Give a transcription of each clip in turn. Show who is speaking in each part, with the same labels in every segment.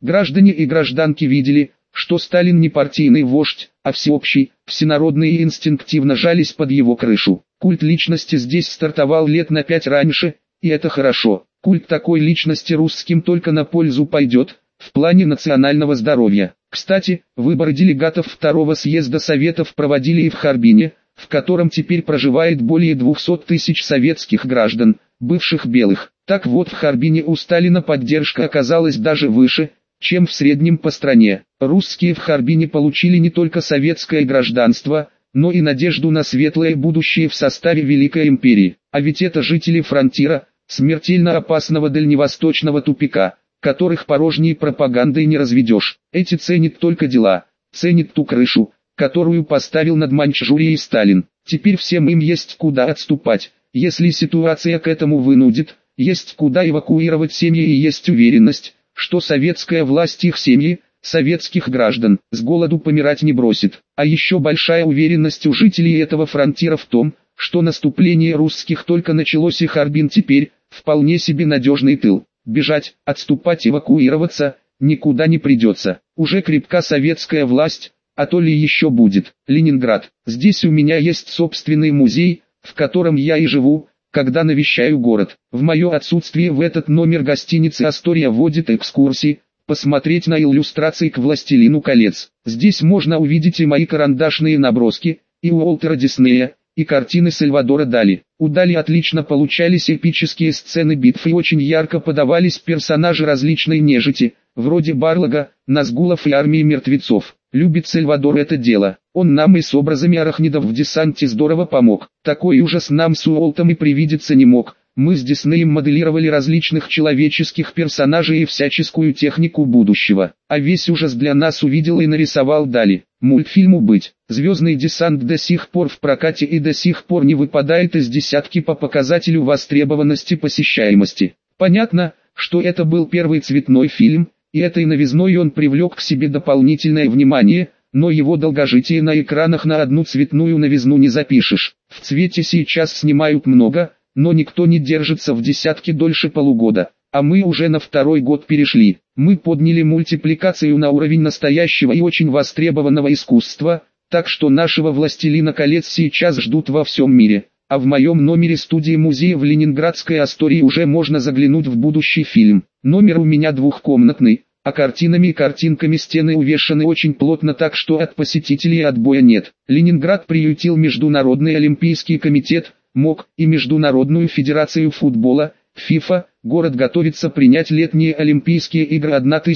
Speaker 1: Граждане и гражданки видели, что Сталин не партийный вождь, а всеобщий, всенародный и инстинктивно жались под его крышу. Культ личности здесь стартовал лет на 5 раньше, и это хорошо. Культ такой личности русским только на пользу пойдет, в плане национального здоровья. Кстати, выборы делегатов второго съезда Советов проводили и в Харбине, в котором теперь проживает более 200 тысяч советских граждан, бывших белых. Так вот, в Харбине у Сталина поддержка оказалась даже выше, чем в среднем по стране. Русские в Харбине получили не только советское гражданство, но и надежду на светлое будущее в составе Великой империи. А ведь это жители фронтира, смертельно опасного дальневосточного тупика, которых порожней пропагандой не разведешь. Эти ценят только дела, ценят ту крышу, которую поставил над Маньчжурией Сталин. Теперь всем им есть куда отступать, если ситуация к этому вынудит, есть куда эвакуировать семьи и есть уверенность, что советская власть их семьи, советских граждан, с голоду помирать не бросит. А еще большая уверенность у жителей этого фронтира в том, что наступление русских только началось и Харбин теперь, вполне себе надежный тыл. Бежать, отступать, эвакуироваться, никуда не придется. Уже крепка советская власть, а то ли еще будет. Ленинград. Здесь у меня есть собственный музей, в котором я и живу, когда навещаю город. В мое отсутствие в этот номер гостиницы «Астория» вводит экскурсии, посмотреть на иллюстрации к «Властелину колец». Здесь можно увидеть и мои карандашные наброски, и Уолтера Диснея, и картины Сальвадора Дали. У Дали отлично получались эпические сцены битв и очень ярко подавались персонажи различной нежити, вроде Барлога, Назгулов и армии мертвецов. Любит Сальвадор это дело. Он нам и с образами арахнидов в десанте здорово помог. Такой ужас нам с Уолтом и привидеться не мог. Мы с Диснеем моделировали различных человеческих персонажей и всяческую технику будущего. А весь ужас для нас увидел и нарисовал Дали. Мультфильму «Быть». «Звездный десант» до сих пор в прокате и до сих пор не выпадает из десятки по показателю востребованности посещаемости. Понятно, что это был первый цветной фильм, и этой новизной он привлек к себе дополнительное внимание, но его долгожитие на экранах на одну цветную новизну не запишешь. В цвете сейчас снимают много, но никто не держится в десятке дольше полугода, а мы уже на второй год перешли. Мы подняли мультипликацию на уровень настоящего и очень востребованного искусства, так что нашего «Властелина колец» сейчас ждут во всем мире. А в моем номере студии музея в Ленинградской Астории уже можно заглянуть в будущий фильм. Номер у меня двухкомнатный, а картинами и картинками стены увешаны очень плотно, так что от посетителей отбоя нет. Ленинград приютил Международный олимпийский комитет, МОК, и Международную федерацию футбола, ФИФА. Город готовится принять летние Олимпийские игры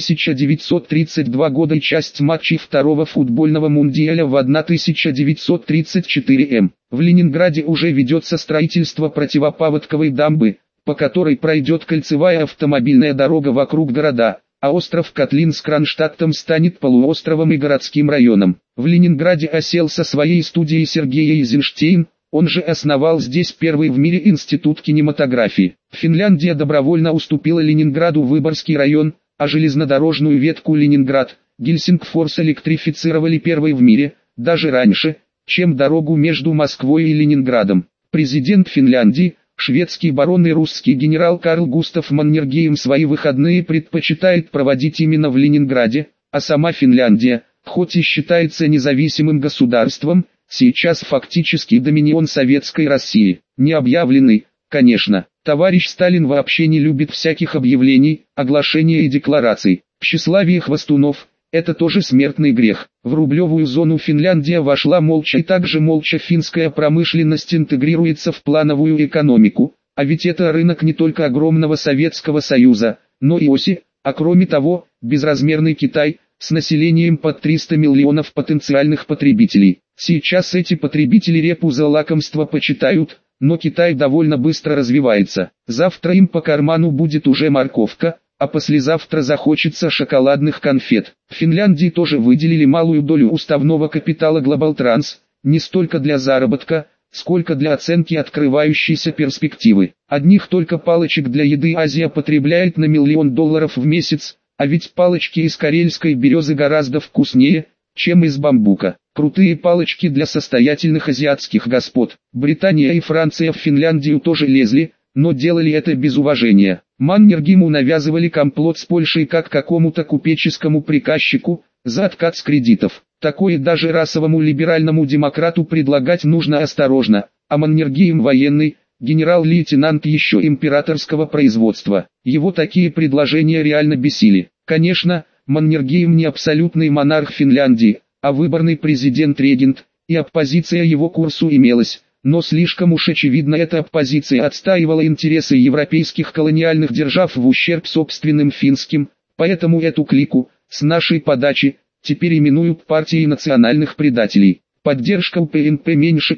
Speaker 1: 1932 года и часть матчей второго футбольного мундиаля в 1934 В Ленинграде уже ведется строительство противопаводковой дамбы, по которой пройдет кольцевая автомобильная дорога вокруг города, а остров Котлин с Кронштадтом станет полуостровом и городским районом. В Ленинграде осел со своей студией Сергей Эйзенштейн. Он же основал здесь первый в мире институт кинематографии. Финляндия добровольно уступила Ленинграду Выборгский район, а железнодорожную ветку Ленинград-Гельсингфорс электрифицировали первой в мире, даже раньше, чем дорогу между Москвой и Ленинградом. Президент Финляндии, шведский барон и русский генерал Карл Густав Маннергейм свои выходные предпочитает проводить именно в Ленинграде, а сама Финляндия, хоть и считается независимым государством, сейчас фактически доминион советской России. Не объявленный, конечно. Товарищ Сталин вообще не любит всяких объявлений, оглашений и деклараций. Тщеславие хвастунов – это тоже смертный грех. В рублевую зону Финляндия вошла молча, и также молча финская промышленность интегрируется в плановую экономику. А ведь это рынок не только огромного Советского Союза, но и оси, а кроме того, безразмерный Китай – с населением под 300 миллионов потенциальных потребителей. Сейчас эти потребители репу за лакомство почитают, но Китай довольно быстро развивается. Завтра им по карману будет уже морковка, а послезавтра захочется шоколадных конфет. В Финляндии тоже выделили малую долю уставного капитала Globaltrans, не столько для заработка, сколько для оценки открывающейся перспективы. Одних только палочек для еды Азия потребляет на $1 миллион в месяц, а ведь палочки из карельской березы гораздо вкуснее, чем из бамбука. Крутые палочки для состоятельных азиатских господ. Британия и Франция в Финляндию тоже лезли, но делали это без уважения. Маннергейму навязывали комплот с Польшей как какому-то купеческому приказчику, за отказ кредитов. Такое даже расовому либеральному демократу предлагать нужно осторожно, а Маннергейм военный, генерал-лейтенант еще императорского производства. Его такие предложения реально бесили. Конечно, Маннергейм не абсолютный монарх Финляндии, а выборный президент-регент, и оппозиция его курсу имелась, но слишком уж очевидно эта оппозиция отстаивала интересы европейских колониальных держав в ущерб собственным финским, поэтому эту клику, с нашей подачи, теперь именуют партией национальных предателей. Поддержка у ПНП меньше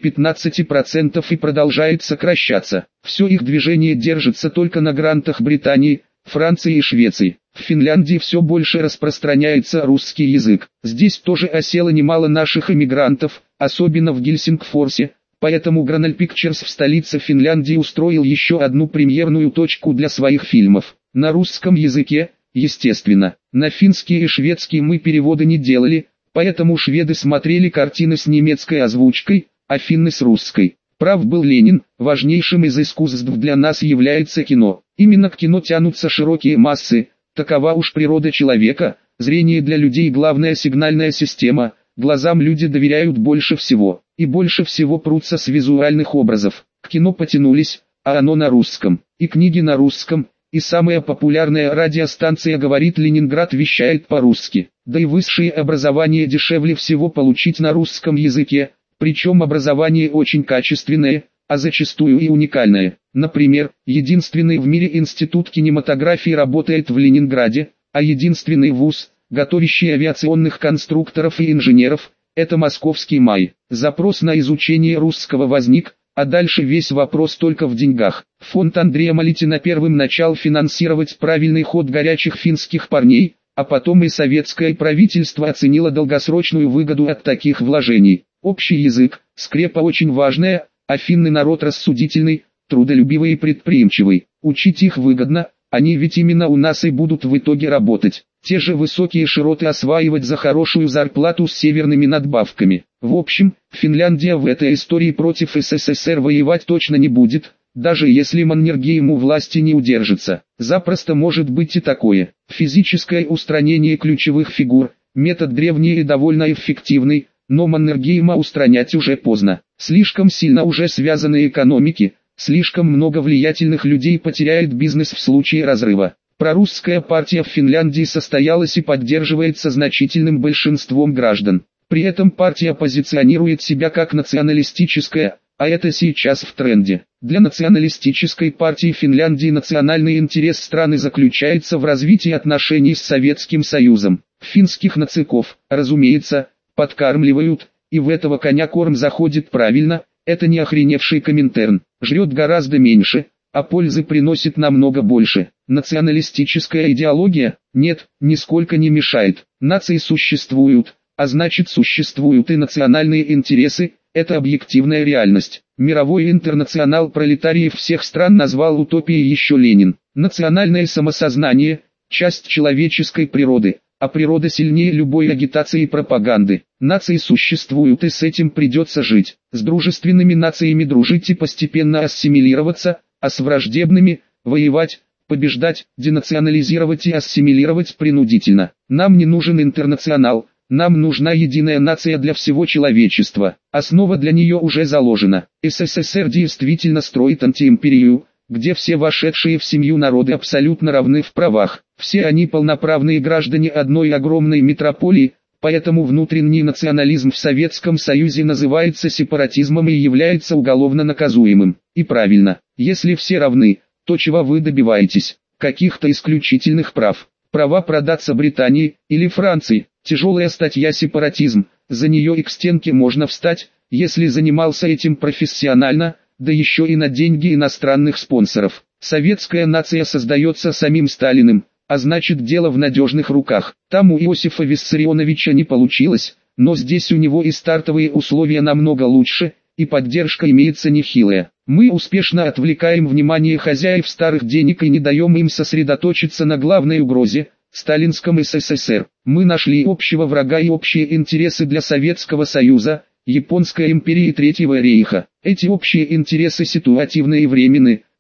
Speaker 1: 15% и продолжает сокращаться. Все их движение держится только на грантах Британии, Франции и Швеции. В Финляндии все больше распространяется русский язык. Здесь тоже осело немало наших эмигрантов, особенно в Гельсингфорсе, поэтому Granal Pictures в столице Финляндии устроил еще одну премьерную точку для своих фильмов. На русском языке, естественно. На финский и шведский мы переводы не делали, поэтому шведы смотрели картины с немецкой озвучкой, а финны с русской. Прав был Ленин, важнейшим из искусств для нас является кино. Именно к кино тянутся широкие массы, такова уж природа человека, зрение для людей главная сигнальная система, глазам люди доверяют больше всего, и больше всего прутся с визуальных образов. К кино потянулись, а оно на русском, и книги на русском, и самая популярная радиостанция «Говорит Ленинград» вещает по-русски. Да и высшее образование дешевле всего получить на русском языке, причем образование очень качественное, а зачастую и уникальное. Например, единственный в мире институт кинематографии работает в Ленинграде, а единственный вуз, готовящий авиационных конструкторов и инженеров, это Московский МАИ. Запрос на изучение русского возник, а дальше весь вопрос только в деньгах. Фонд Андрея Малитина первым начал финансировать правильный ход горячих финских парней, а потом и советское правительство оценило долгосрочную выгоду от таких вложений. Общий язык, скрепа очень важная, а финны народ рассудительный, трудолюбивый и предприимчивый. Учить их выгодно, они ведь именно у нас и будут в итоге работать. Те же высокие широты осваивать за хорошую зарплату с северными надбавками. В общем, Финляндия в этой истории против СССР воевать точно не будет, даже если Маннергейм у власти не удержится. Запросто может быть и такое. Физическое устранение ключевых фигур, метод древний и довольно эффективный, но Маннергейма устранять уже поздно. Слишком сильно уже связаны экономики, слишком много влиятельных людей потеряет бизнес в случае разрыва. Прорусская партия в Финляндии состоялась и поддерживается значительным большинством граждан. При этом партия позиционирует себя как националистическая, а это сейчас в тренде. Для националистической партии Финляндии национальный интерес страны заключается в развитии отношений с Советским Союзом. Финских нациков, разумеется, подкармливают, и в этого коня корм заходит правильно, это не охреневший Коминтерн, жрет гораздо меньше, а пользы приносит намного больше. Националистическая идеология, нет, нисколько не мешает. Нации существуют, а значит существуют и национальные интересы, это объективная реальность. Мировой интернационал пролетариев всех стран назвал утопией еще Ленин. Национальное самосознание – часть человеческой природы, а природа сильнее любой агитации и пропаганды. Нации существуют и с этим придется жить. С дружественными нациями дружить и постепенно ассимилироваться, а с враждебными – воевать, побеждать, денационализировать и ассимилировать принудительно. Нам не нужен интернационал, нам нужна единая нация для всего человечества. Основа для нее уже заложена. СССР действительно строит антиимперию, где все вошедшие в семью народы абсолютно равны в правах. Все они полноправные граждане одной огромной метрополии, поэтому внутренний национализм в Советском Союзе называется сепаратизмом и является уголовно наказуемым. И правильно, если все равны, то чего вы добиваетесь? Каких-то исключительных прав. Права продаться Британии или Франции. Тяжелая статья сепаратизм, за нее и к стенке можно встать, если занимался этим профессионально, да еще и на деньги иностранных спонсоров. Советская нация создается самим Сталиным, а значит дело в надежных руках. Там у Иосифа Виссарионовича не получилось, но здесь у него и стартовые условия намного лучше, и поддержка имеется нехилая. Мы успешно отвлекаем внимание хозяев старых денег и не даем им сосредоточиться на главной угрозе – сталинском СССР. Мы нашли общего врага и общие интересы для Советского Союза, Японской империи и Третьего рейха. Эти общие интересы ситуативны и временны,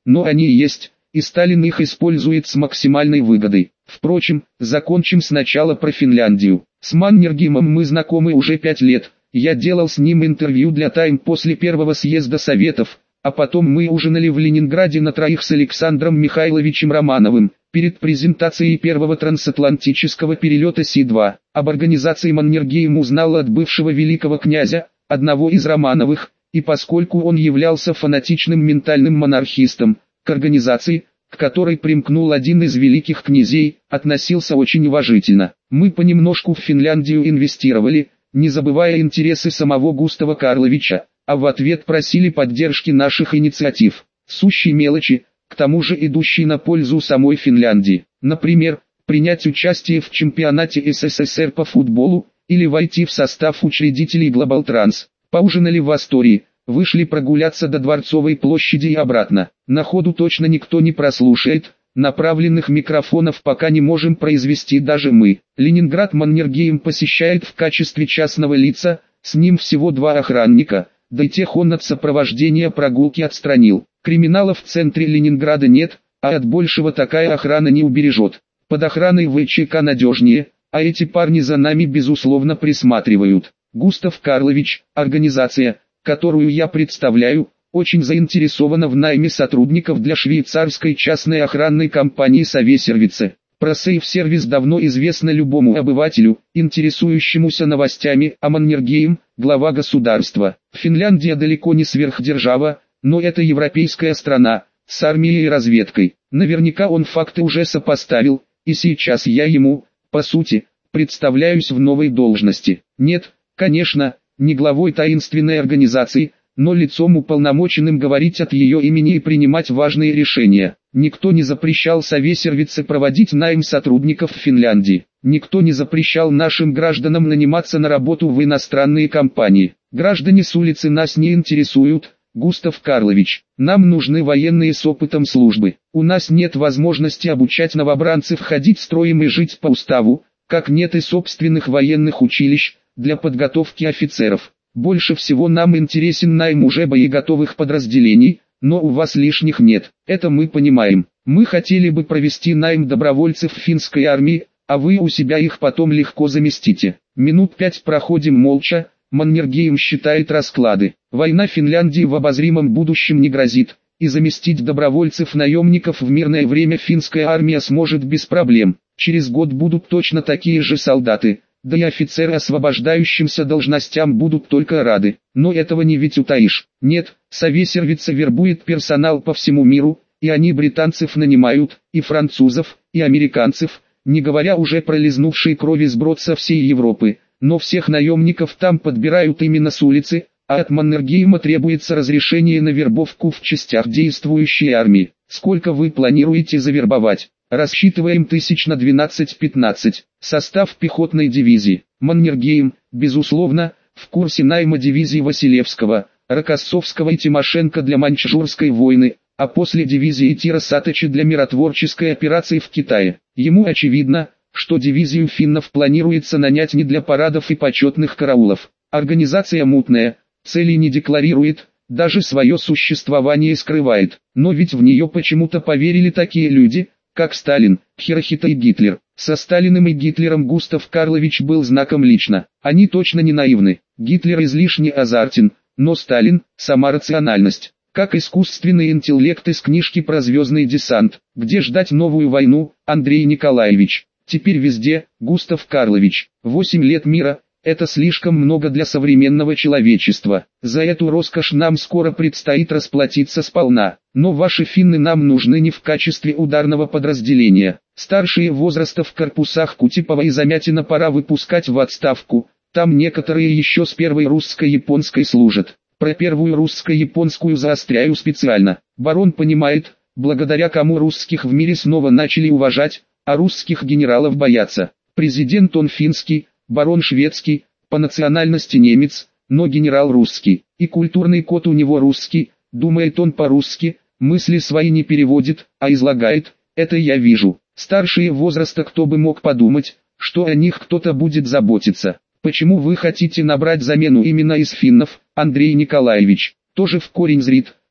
Speaker 1: но они есть, и Сталин их использует с максимальной выгодой. Впрочем, закончим сначала про Финляндию. С Маннергеймом мы знакомы уже 5 лет, я делал с ним интервью для Time после первого съезда Советов, а потом мы ужинали в Ленинграде на троих с Александром Михайловичем Романовым, перед презентацией первого трансатлантического перелета Си-2. Об организации Маннергейм узнал от бывшего великого князя, одного из Романовых, и поскольку он являлся фанатичным ментальным монархистом, к организации, к которой примкнул один из великих князей, относился очень уважительно. Мы понемножку в Финляндию инвестировали, не забывая интересы самого Густава Карловича, а в ответ просили поддержки наших инициатив, сущие мелочи, к тому же идущие на пользу самой Финляндии. Например, принять участие в чемпионате СССР по футболу, или войти в состав учредителей Global Trans. Поужинали в Астории, вышли прогуляться до Дворцовой площади и обратно. На ходу точно никто не прослушает, направленных микрофонов пока не можем произвести даже мы. Ленинград Маннергейм посещает в качестве частного лица, с ним всего 2 охранника, да и тех он от сопровождения прогулки отстранил. Криминала в центре Ленинграда нет, а от большего такая охрана не убережет. Под охраной ВЧК надежнее, а эти парни за нами безусловно присматривают. Густав Карлович, организация, которую я представляю, очень заинтересована в найме сотрудников для швейцарской частной охранной компании Совесервице. Про Сейф-сервис давно известно любому обывателю, интересующемуся новостями, а Маннергейм – глава государства. Финляндия далеко не сверхдержава, но это европейская страна, с армией и разведкой. Наверняка он факты уже сопоставил, и сейчас я ему, по сути, представляюсь в новой должности. Нет, конечно, не главой таинственной организации, но лицом уполномоченным говорить от ее имени и принимать важные решения. Никто не запрещал Совесервице проводить найм сотрудников в Финляндии. Никто не запрещал нашим гражданам наниматься на работу в иностранные компании. Граждане с улицы нас не интересуют, Густав Карлович. Нам нужны военные с опытом службы. У нас нет возможности обучать новобранцев ходить строем и жить по уставу, как нет и собственных военных училищ для подготовки офицеров. Больше всего нам интересен найм уже боеготовых подразделений, но у вас лишних нет, это мы понимаем. Мы хотели бы провести найм добровольцев финской армии, а вы у себя их потом легко заместите. Минут 5 проходим молча, Маннергейм считает расклады. Война Финляндии в обозримом будущем не грозит, и заместить добровольцев-наемников в мирное время финская армия сможет без проблем. Через год будут точно такие же солдаты. Да и офицеры освобождающимся должностям будут только рады. Но этого не ведь утаишь. Нет, Совесервице вербует персонал по всему миру, и они британцев нанимают, и французов, и американцев, не говоря уже про лизнувший крови сброд со всей Европы. Но всех наемников там подбирают именно с улицы, а от Маннергейма требуется разрешение на вербовку в частях действующей армии. Сколько вы планируете завербовать? Рассчитываем тысяч на 12-15. Состав пехотной дивизии. Маннергейм, безусловно, в курсе найма дивизии Василевского, Рокоссовского и Тимошенко для Маньчжурской войны, а после дивизии Тира Сатыча для миротворческой операции в Китае. Ему очевидно, что дивизию финнов планируется нанять не для парадов и почетных караулов. Организация мутная, целей не декларирует, даже свое существование скрывает. Но ведь в нее почему-то поверили такие люди, как Сталин, Хирохито и Гитлер. Со Сталиным и Гитлером Густав Карлович был знаком лично. Они точно не наивны. Гитлер излишне азартен, но Сталин – сама рациональность. Как искусственный интеллект из книжки про звездный десант. Где ждать новую войну, Андрей Николаевич? Теперь везде, Густав Карлович. 8 лет мира – это слишком много для современного человечества. За эту роскошь нам скоро предстоит расплатиться сполна. Но ваши финны нам нужны не в качестве ударного подразделения. Старшие возраста в корпусах Кутепова и Замятина пора выпускать в отставку. Там некоторые еще с первой русско-японской служат. Про первую русско-японскую заостряю специально. Барон понимает, благодаря кому русских в мире снова начали уважать, а русских генералов боятся. Президент он финский, барон шведский, по национальности немец, но генерал русский. И культурный код у него русский, думает он по-русски, мысли свои не переводит, а излагает, это я вижу. Старшие возраста, кто бы мог подумать, что о них кто-то будет заботиться. Почему вы хотите набрать замену именно из финнов, Андрей Николаевич? Тоже в корень зрит,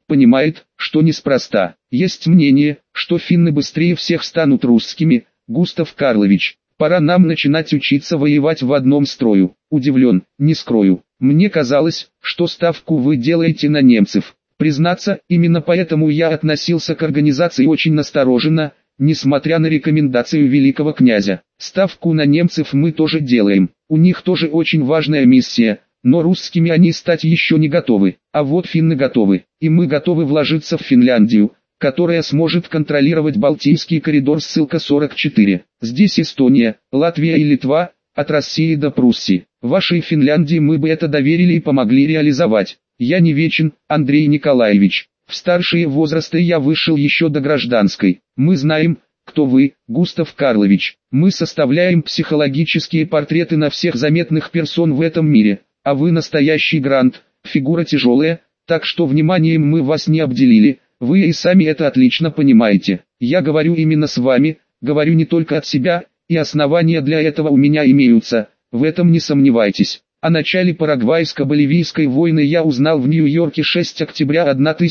Speaker 1: понимает, что неспроста. Есть мнение, что финны быстрее всех станут русскими. Густав Карлович, пора нам начинать учиться воевать в одном строю. Удивлен, не скрою. Мне казалось, что ставку вы делаете на немцев. Признаться, именно поэтому я относился к организации очень настороженно, несмотря на рекомендацию великого князя. Ставку на немцев мы тоже делаем. У них тоже очень важная миссия, но русскими они стать еще не готовы. А вот финны готовы, и мы готовы вложиться в Финляндию, которая сможет контролировать Балтийский коридор ссылка 44. Здесь Эстония, Латвия и Литва, от России до Пруссии. Вашей Финляндии мы бы это доверили и помогли реализовать. Я не вечен, Андрей Николаевич. В старшие возрасты я вышел еще до гражданской. Мы знаем, кто вы, Густав Карлович. Мы составляем психологические портреты на всех заметных персон в этом мире. А вы настоящий грант, фигура тяжелая, так что вниманием мы вас не обделили. Вы и сами это отлично понимаете. Я говорю именно с вами, говорю не только от себя, и основания для этого у меня имеются, в этом не сомневайтесь. О начале Парагвайско-Боливийской войны я узнал в Нью-Йорке 6 октября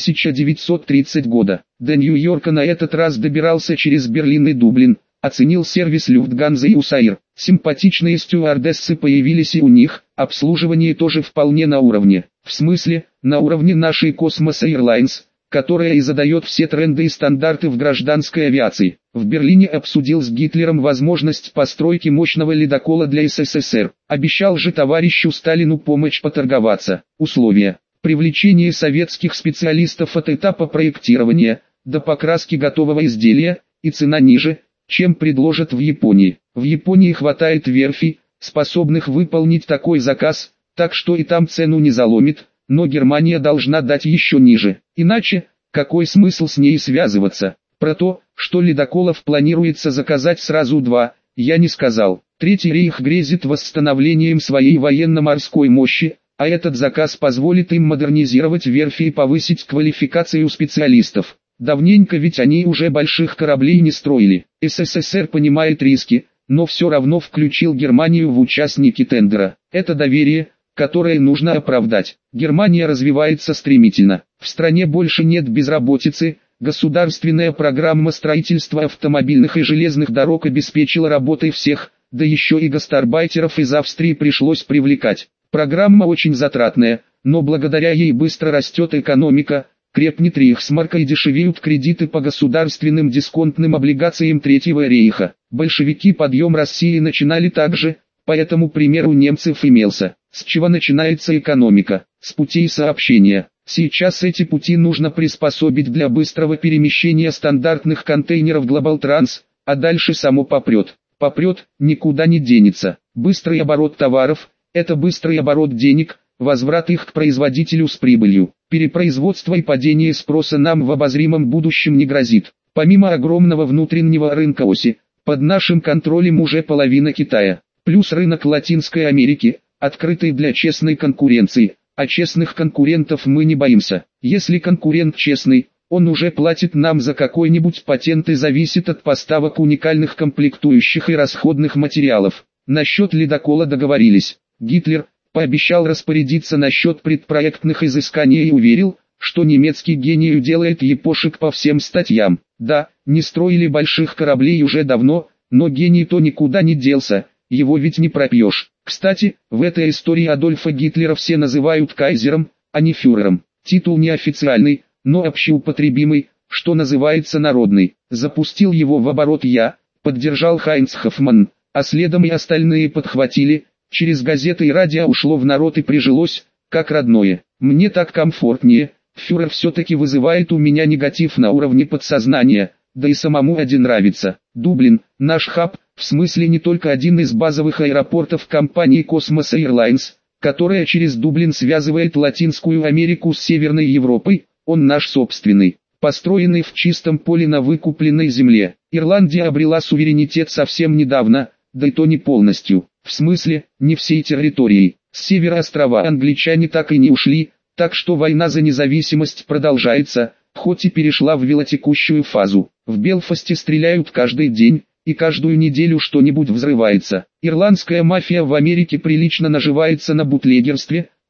Speaker 1: 1930 года. До Нью-Йорка на этот раз добирался через Берлин и Дублин, оценил сервис Люфтганза и УСАИР. Симпатичные стюардессы появились и у них, обслуживание тоже вполне на уровне. В смысле, на уровне нашей Cosmos Airlines, которая и задает все тренды и стандарты в гражданской авиации. В Берлине обсудил с Гитлером возможность постройки мощного ледокола для СССР. Обещал же товарищу Сталину помочь поторговаться. Условия: привлечение советских специалистов от этапа проектирования до покраски готового изделия, и цена ниже, чем предложат в Японии. В Японии хватает верфей, способных выполнить такой заказ, так что и там цену не заломит. Но Германия должна дать еще ниже. Иначе, какой смысл с ней связываться? Про то, что ледоколов планируется заказать сразу 2, я не сказал. Третий рейх грезит восстановлением своей военно-морской мощи, а этот заказ позволит им модернизировать верфи и повысить квалификацию специалистов. Давненько ведь они уже больших кораблей не строили. СССР понимает риски, но все равно включил Германию в участники тендера. Это доверие, которое нужно оправдать. Германия развивается стремительно. В стране больше нет безработицы. Государственная программа строительства автомобильных и железных дорог обеспечила работой всех, да еще и гастарбайтеров из Австрии пришлось привлекать. Программа очень затратная, но благодаря ей быстро растет экономика, крепнет рейхсмарка и дешевеют кредиты по государственным дисконтным облигациям Третьего рейха. Большевики подъем России начинали так же, по этому примеру немцев имелся. С чего начинается экономика? С путей сообщения. Сейчас эти пути нужно приспособить для быстрого перемещения стандартных контейнеров Глобалтранс, а дальше само попрет. Попрет, никуда не денется. Быстрый оборот товаров – это быстрый оборот денег, возврат их к производителю с прибылью. Перепроизводство и падение спроса нам в обозримом будущем не грозит. Помимо огромного внутреннего рынка оси, под нашим контролем уже половина Китая. Плюс рынок Латинской Америки, открытый для честной конкуренции, а честных конкурентов мы не боимся. Если конкурент честный, он уже платит нам за какой-нибудь патент и зависит от поставок уникальных комплектующих и расходных материалов. Насчет ледокола договорились. Гитлер пообещал распорядиться насчет предпроектных изысканий и уверил, что немецкий гений делает епошек по всем статьям. Да, не строили больших кораблей уже давно, но гений-то никуда не делся. Его ведь не пропьешь. Кстати, в этой истории Адольфа Гитлера все называют кайзером, а не фюрером. Титул неофициальный, но общеупотребимый, что называется народный. Запустил его в оборот я, поддержал Хайнц Хоффман, а следом и остальные подхватили. Через газеты и радио ушло в народ и прижилось, как родное. Мне так комфортнее. Фюрер все-таки вызывает у меня негатив на уровне подсознания, да и самому один нравится. Дублин, наш хаб, в смысле не только один из базовых аэропортов компании Cosmos Airlines, которая через Дублин связывает Латинскую Америку с Северной Европой, он наш собственный, построенный в чистом поле на выкупленной земле. Ирландия обрела суверенитет совсем недавно, да и то не полностью, в смысле, не всей территорией. С севера острова англичане так и не ушли, так что война за независимость продолжается, хоть и перешла в велотекущую фазу. В Белфасте стреляют каждый день, и каждую неделю что-нибудь взрывается. Ирландская мафия в Америке прилично наживается на бутлегерстве,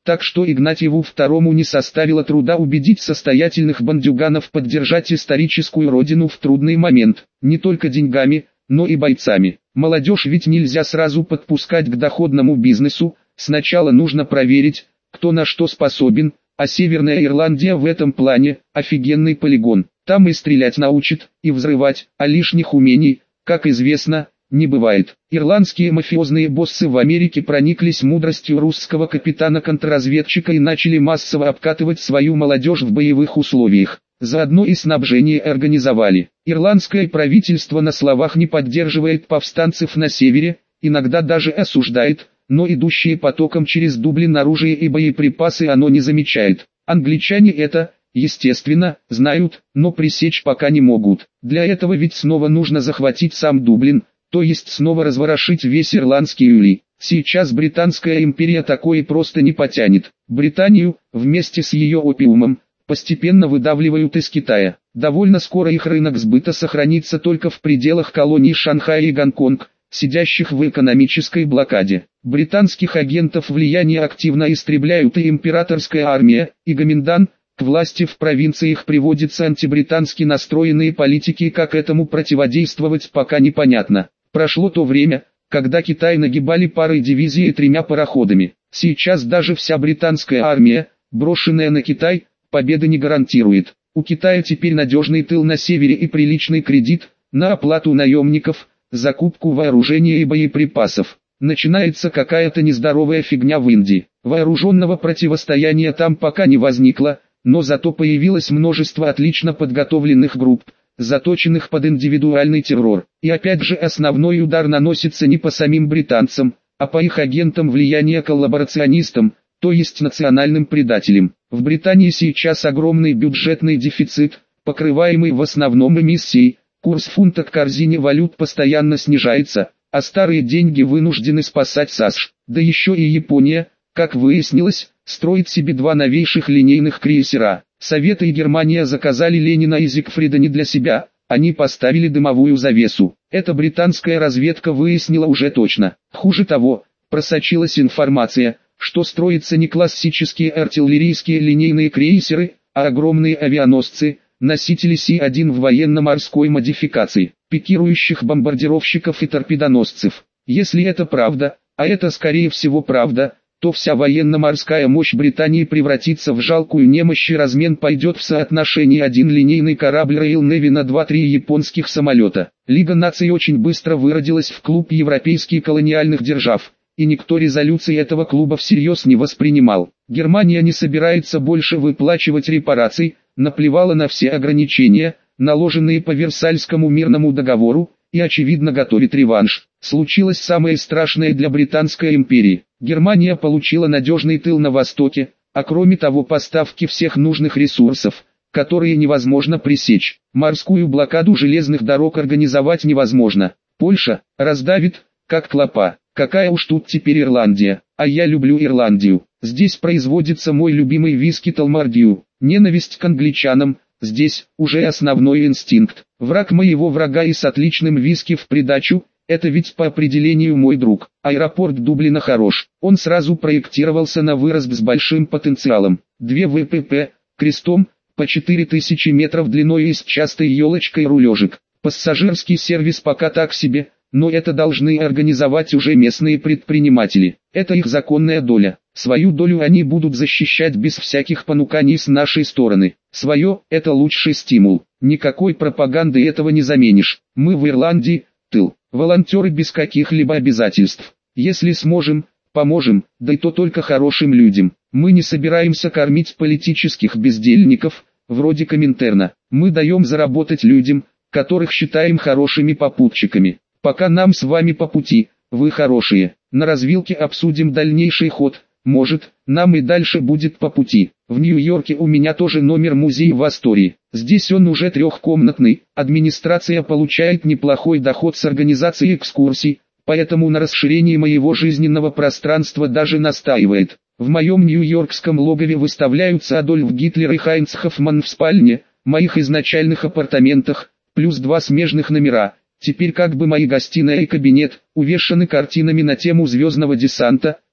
Speaker 1: Так что Игнатьеву II не составило труда убедить состоятельных бандюганов поддержать историческую родину в трудный момент, не только деньгами, но и бойцами. Молодежь ведь нельзя сразу подпускать к доходному бизнесу, сначала нужно проверить, кто на что способен, а Северная Ирландия в этом плане – офигенный полигон. Там и стрелять научат, и взрывать, а лишних умений, как известно, не бывает. Ирландские мафиозные боссы в Америке прониклись мудростью русского капитана-контрразведчика и начали массово обкатывать свою молодежь в боевых условиях. Заодно и снабжение организовали. Ирландское правительство на словах не поддерживает повстанцев на севере, иногда даже осуждает, но идущие потоком через Дублин оружие и боеприпасы оно не замечает. Англичане это, естественно, знают, но пресечь пока не могут. Для этого ведь снова нужно захватить сам Дублин, то есть снова разворошить весь ирландский улей. Сейчас Британская империя такое просто не потянет. Британию, вместе с ее опиумом, постепенно выдавливают из Китая. Довольно скоро их рынок сбыта сохранится только в пределах колоний Шанхай и Гонконг, сидящих в экономической блокаде. Британских агентов влияния активно истребляют и императорская армия, и Гоминдан. К власти в провинциях приводятся антибритански настроенные политики, как этому противодействовать пока непонятно. Прошло то время, когда Китай нагибали парой дивизий и 3 пароходами. Сейчас даже вся британская армия, брошенная на Китай, победы не гарантирует. У Китая теперь надежный тыл на севере и приличный кредит на оплату наемников, закупку вооружения и боеприпасов. Начинается какая-то нездоровая фигня в Индии. Вооруженного противостояния там пока не возникло, но зато появилось множество отлично подготовленных групп, заточенных под индивидуальный террор. И опять же основной удар наносится не по самим британцам, а по их агентам влияния коллаборационистам, то есть национальным предателям. В Британии сейчас огромный бюджетный дефицит, покрываемый в основном эмиссией, курс фунта к корзине валют постоянно снижается, а старые деньги вынуждены спасать САСШ. Да еще и Япония, как выяснилось, строит себе 2 новейших линейных крейсера. Советы и Германия заказали Ленина и Зигфрида не для себя, они поставили дымовую завесу. Это британская разведка выяснила уже точно. Хуже того, просочилась информация, что строятся не классические артиллерийские линейные крейсеры, а огромные авианосцы, носители Си-1 в военно-морской модификации, пикирующих бомбардировщиков и торпедоносцев. Если это правда, а это скорее всего правда, то вся военно-морская мощь Британии превратится в жалкую немощь и размен пойдет в соотношении 1 линейный корабль Royal Navy на 2-3 японских самолета. Лига наций очень быстро выродилась в клуб европейских колониальных держав, и никто резолюции этого клуба всерьез не воспринимал. Германия не собирается больше выплачивать репараций, наплевала на все ограничения, наложенные по Версальскому мирному договору, и очевидно готовит реванш. Случилось самое страшное для Британской империи. Германия получила надежный тыл на востоке, а кроме того поставки всех нужных ресурсов, которые невозможно пресечь. Морскую блокаду железных дорог организовать невозможно. Польша раздавит, как клопа. Какая уж тут теперь Ирландия, а я люблю Ирландию. Здесь производится мой любимый виски Толмардью. Ненависть к англичанам, здесь уже основной инстинкт. Враг моего врага и с отличным виски в придачу, это ведь по определению мой друг. Аэропорт Дублина хорош. Он сразу проектировался на вырост с большим потенциалом. 2 ВПП, крестом, по 4000 метров длиной и с частой елочкой рулежек. Пассажирский сервис пока так себе, но это должны организовать уже местные предприниматели. Это их законная доля. Свою долю они будут защищать без всяких понуканий с нашей стороны. Свое – это лучший стимул. Никакой пропаганды этого не заменишь. Мы в Ирландии – тыл. Волонтеры без каких-либо обязательств. Если сможем, поможем, да и то только хорошим людям. Мы не собираемся кормить политических бездельников, вроде Коминтерна. Мы даем заработать людям, которых считаем хорошими попутчиками. Пока нам с вами по пути, вы хорошие. На развилке обсудим дальнейший ход. Может, нам и дальше будет по пути. В Нью-Йорке у меня тоже номер музея в Астории. Здесь он уже 3-комнатный. Администрация получает неплохой доход с организации экскурсий, поэтому на расширении моего жизненного пространства даже настаивает. В моем нью-йоркском логове выставляются Адольф Гитлер и Хайнц Хоффман в спальне, моих изначальных апартаментах, плюс 2 смежных номера. Теперь как бы мои гостиная и кабинет увешаны картинами на тему звездного десанта,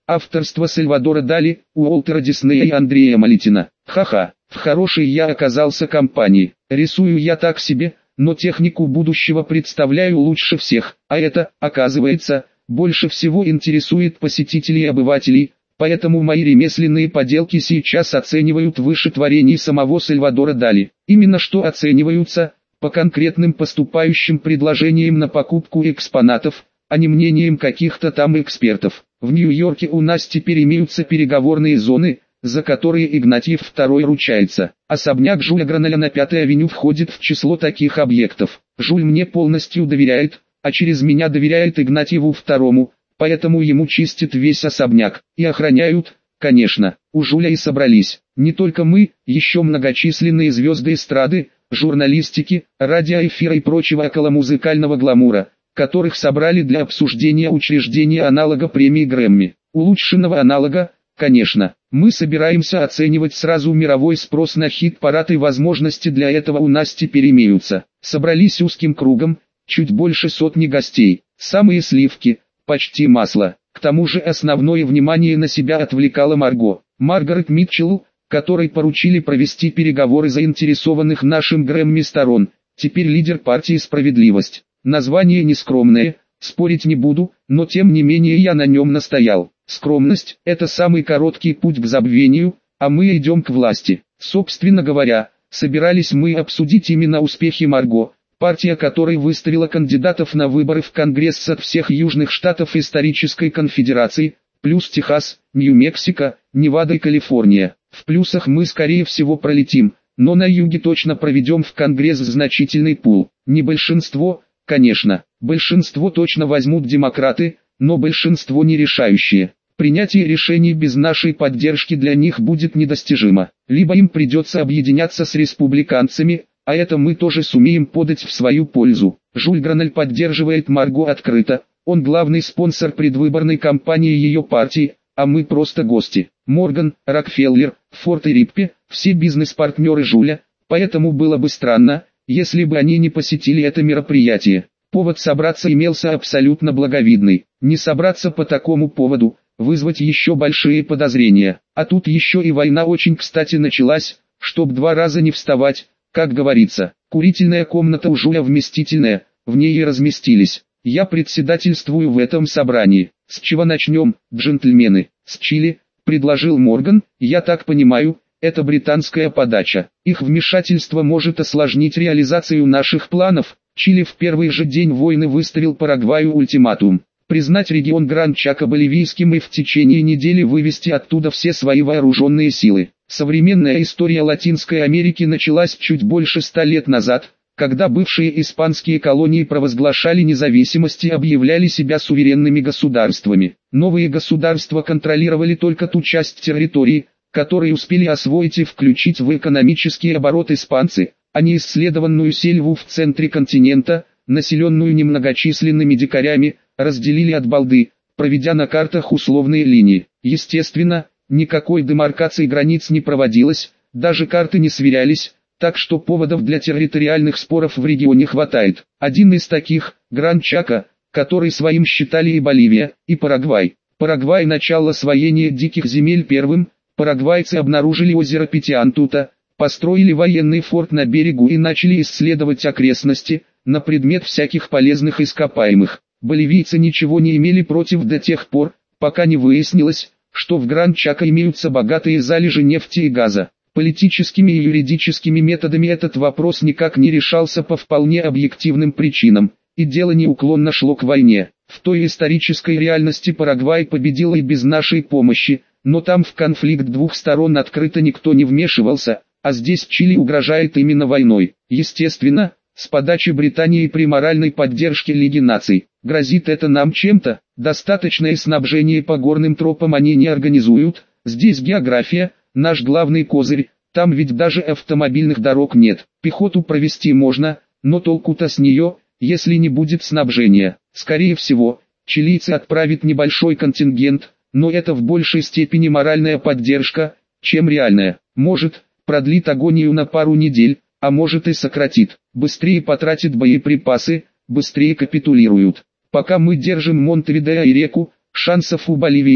Speaker 1: Авторство Сальвадора Дали, Уолтера Диснея и Андрея Малитина. Ха-ха, в хорошей я оказался компании. Рисую я так себе, но технику будущего представляю лучше всех, а это, оказывается, больше всего интересует посетителей и обывателей, поэтому мои ремесленные поделки сейчас оценивают выше творений самого Сальвадора Дали. Именно что оцениваются, по конкретным поступающим предложениям на покупку экспонатов, а не мнением каких-то там экспертов. В Нью-Йорке у нас теперь имеются переговорные зоны, за которые Игнатьев II ручается. Особняк Жюля Граналя на 5-й авеню входит в число таких объектов. Жюль мне полностью доверяет, а через меня доверяет Игнатьеву II, поэтому ему чистят весь особняк. И охраняют, конечно. У Жюля и собрались не только мы, еще многочисленные звезды эстрады, журналистики, радиоэфира и прочего околомузыкального гламура, которых собрали для обсуждения учреждения аналога премии Грэмми. Улучшенного аналога, конечно. Мы собираемся оценивать сразу мировой спрос на хит-парад, и возможности для этого у нас теперь имеются. Собрались узким кругом, чуть больше сотни гостей. Самые сливки, почти масло. К тому же основное внимание на себя отвлекала Маргарет Митчелл, которой поручили провести переговоры заинтересованных нашим Грэмми сторон, теперь лидер партии «Справедливость». Название нескромное, спорить не буду, но тем не менее я на нем настоял. Скромность – это самый короткий путь к забвению, а мы идем к власти. Собственно говоря, собирались мы обсудить именно успехи Марго, партия которой выставила кандидатов на выборы в Конгресс от всех южных штатов исторической конфедерации, плюс Техас, Нью-Мексико, Невада и Калифорния. В плюсах мы скорее всего пролетим, но на юге точно проведем в Конгресс значительный пул. Не большинство, конечно, большинство точно возьмут демократы, но большинство не решающие. Принятие решений без нашей поддержки для них будет недостижимо. Либо им придется объединяться с республиканцами, а это мы тоже сумеем подать в свою пользу. Жюль Граналь поддерживает Марго открыто, он главный спонсор предвыборной кампании ее партии, а мы просто гости. Морган, Рокфеллер, Форд и Риппе – все бизнес-партнеры Жюля, поэтому было бы странно, если бы они не посетили это мероприятие. Повод собраться имелся абсолютно благовидный. Не собраться по такому поводу, вызвать еще большие подозрения. А тут еще и война очень кстати началась, чтоб 2 раза не вставать, как говорится. Курительная комната у Жюля вместительная, в ней и разместились. Я председательствую в этом собрании. С чего начнем, джентльмены? С Чили, предложил Морган. Я так понимаю, это британская подача. Их вмешательство может осложнить реализацию наших планов. Чили в первый же день войны выставил Парагваю ультиматум. Признать регион Гран-Чако боливийским и в течение недели вывести оттуда все свои вооруженные силы. Современная история Латинской Америки началась чуть больше 100 лет назад, когда бывшие испанские колонии провозглашали независимость и объявляли себя суверенными государствами. Новые государства контролировали только ту часть территории, которую успели освоить и включить в экономический оборот испанцы, а не исследованную сельву в центре континента, населенную немногочисленными дикарями, разделили от балды, проведя на картах условные линии. Естественно, никакой демаркации границ не проводилось, даже карты не сверялись, так что поводов для территориальных споров в регионе хватает. Один из таких – Гран-Чако, который своим считали и Боливия, и Парагвай. Парагвай начало освоения диких земель первым, парагвайцы обнаружили озеро Петиантута, построили военный форт на берегу и начали исследовать окрестности, на предмет всяких полезных ископаемых. Боливийцы ничего не имели против до тех пор, пока не выяснилось, что в Гран-Чако имеются богатые залежи нефти и газа. Политическими и юридическими методами этот вопрос никак не решался по вполне объективным причинам, и дело неуклонно шло к войне. В той исторической реальности Парагвай победил и без нашей помощи, но там в конфликт двух сторон открыто никто не вмешивался, а здесь Чили угрожает именно войной. Естественно, с подачи Британии при моральной поддержке Лиги наций. Грозит это нам чем-то? Достаточное снабжение по горным тропам они не организуют. Здесь география, наш главный козырь, там ведь даже автомобильных дорог нет. Пехоту провести можно, но толку-то с нее, если не будет снабжения. Скорее всего, чилийцы отправят небольшой контингент, но это в большей степени моральная поддержка, чем реальная. Может, продлит агонию на пару недель, а может и сократит. Быстрее потратит боеприпасы, быстрее капитулируют. Пока мы держим Монтевидео и реку, шансов у Боливии нет.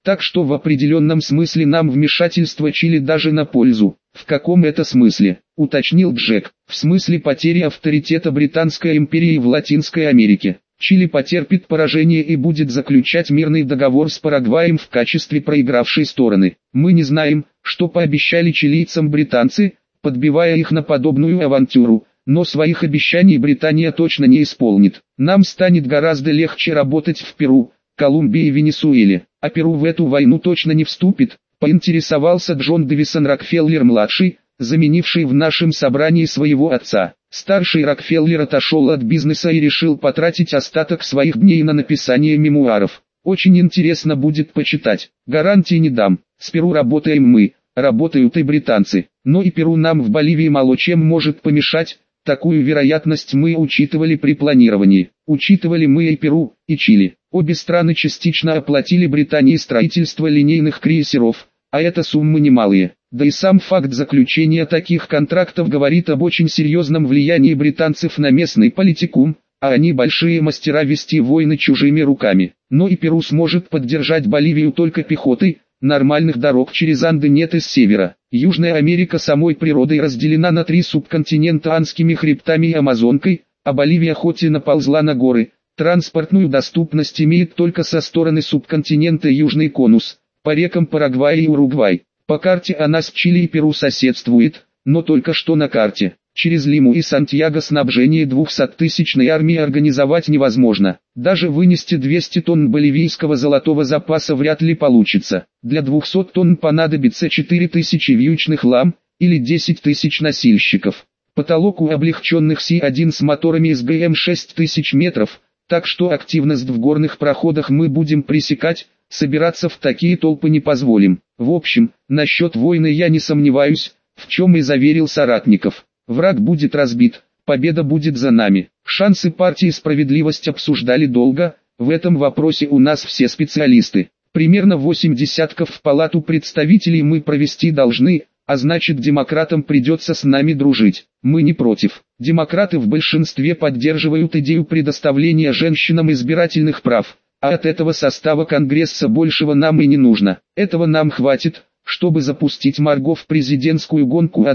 Speaker 1: Так что в определенном смысле нам вмешательство Чили даже на пользу. В каком это смысле? Уточнил Джек. В смысле потери авторитета Британской империи в Латинской Америке. Чили потерпит поражение и будет заключать мирный договор с Парагваем в качестве проигравшей стороны. Мы не знаем, что пообещали чилийцам британцы, подбивая их на подобную авантюру, но своих обещаний Британия точно не исполнит. Нам станет гораздо легче работать в Перу, Колумбии и Венесуэле, а Перу в эту войну точно не вступит, поинтересовался Джон Дэвисон Рокфеллер-младший, заменивший в нашем собрании своего отца. Старший Рокфеллер отошел от бизнеса и решил потратить остаток своих дней на написание мемуаров. Очень интересно будет почитать. Гарантии не дам. С Перу работаем мы, работают и британцы. Но и Перу нам в Боливии мало чем может помешать. Такую вероятность мы учитывали при планировании. Учитывали мы и Перу, и Чили. Обе страны частично оплатили Британии строительство линейных крейсеров, а это суммы немалые. Да и сам факт заключения таких контрактов говорит об очень серьезном влиянии британцев на местный политикум, а они большие мастера вести войны чужими руками. Но и Перу сможет поддержать Боливию только пехотой, нормальных дорог через Анды нет и с севера. Южная Америка самой природой разделена на 3 субконтинента Андскими хребтами и Амазонкой, а Боливия хоть и наползла на горы, транспортную доступность имеет только со стороны субконтинента Южный конус, по рекам Парагвай и Уругвай. По карте она с Чили и Перу соседствует, но только что на карте. Через Лиму и Сантьяго снабжение 200-тысячной армии организовать невозможно. Даже вынести 200 тонн боливийского золотого запаса вряд ли получится. Для 200 тонн понадобится 4000 вьючных лам, или 10 тысяч носильщиков. Потолок у облегченных Си-1 с моторами СГМ 6000 метров, так что активность в горных проходах мы будем пресекать, собираться в такие толпы не позволим. В общем, насчет войны я не сомневаюсь, в чем и заверил соратников. Враг будет разбит, победа будет за нами. Шансы партии «Справедливость» обсуждали долго, в этом вопросе у нас все специалисты. Примерно 8 десятков в палату представителей мы провести должны, а значит демократам придется с нами дружить. Мы не против. Демократы в большинстве поддерживают идею предоставления женщинам избирательных прав. А от этого состава Конгресса большего нам и не нужно. Этого нам хватит, чтобы запустить Марго в президентскую гонку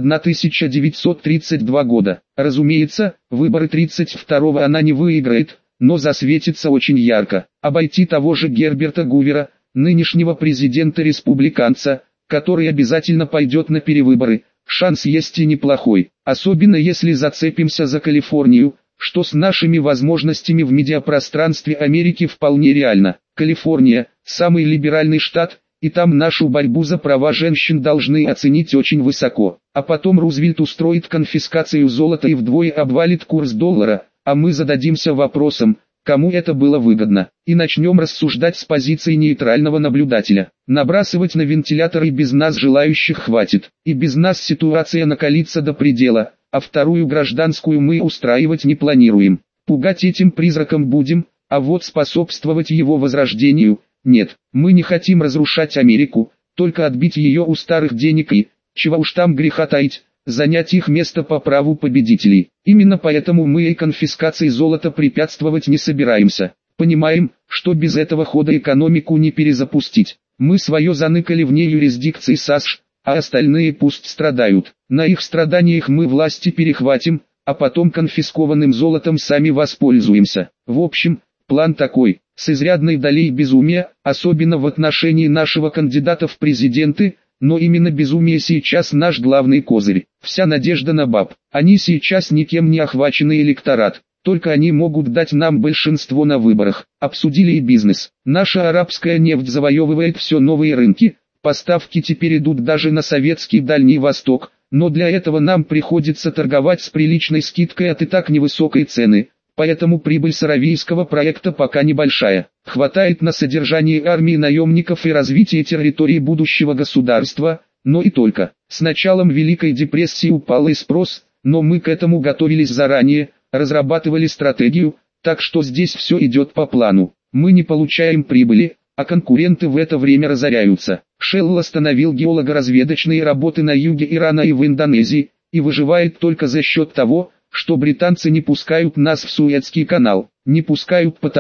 Speaker 1: 1932 года. Разумеется, выборы 32-го она не выиграет, но засветится очень ярко. Обойти того же Герберта Гувера, нынешнего президента-республиканца, который обязательно пойдет на перевыборы, шанс есть и неплохой. Особенно если зацепимся за Калифорнию, что с нашими возможностями в медиапространстве Америки вполне реально. Калифорния – самый либеральный штат, и там нашу борьбу за права женщин должны оценить очень высоко. А потом Рузвельт устроит конфискацию золота и вдвое обвалит курс доллара, а мы зададимся вопросом, кому это было выгодно, и начнем рассуждать с позиции нейтрального наблюдателя. Набрасывать на вентилятор и без нас желающих хватит, и без нас ситуация накалится до предела, а вторую гражданскую мы устраивать не планируем. Пугать этим призраком будем, а вот способствовать его возрождению – нет. Мы не хотим разрушать Америку, только отбить ее у старых денег и, чего уж там греха таить, занять их место по праву победителей. Именно поэтому мы и конфискации золота препятствовать не собираемся. Понимаем, что без этого хода экономику не перезапустить. Мы свое заныкали вне юрисдикции САСШ, а остальные пусть страдают. На их страданиях мы власти перехватим, а потом конфискованным золотом сами воспользуемся. В общем, план такой, с изрядной долей безумия, особенно в отношении нашего кандидата в президенты, но именно безумие сейчас наш главный козырь. Вся надежда на баб. Они сейчас никем не охваченный электорат, только они могут дать нам большинство на выборах. Обсудили и бизнес. Наша арабская нефть завоевывает все новые рынки, поставки теперь идут даже на советский Дальний Восток, но для этого нам приходится торговать с приличной скидкой от и так невысокой цены. Поэтому прибыль с аравийского проекта пока небольшая. Хватает на содержание армии наемников и развитие территории будущего государства, но и только. С началом Великой депрессии упал и спрос, но мы к этому готовились заранее, разрабатывали стратегию, так что здесь все идет по плану. Мы не получаем прибыли, а конкуренты в это время разоряются. Shell остановил геолого-разведочные работы на юге Ирана и в Индонезии, и выживает только за счет того, что британцы не пускают нас в Суэцкий канал. Не пускают потому,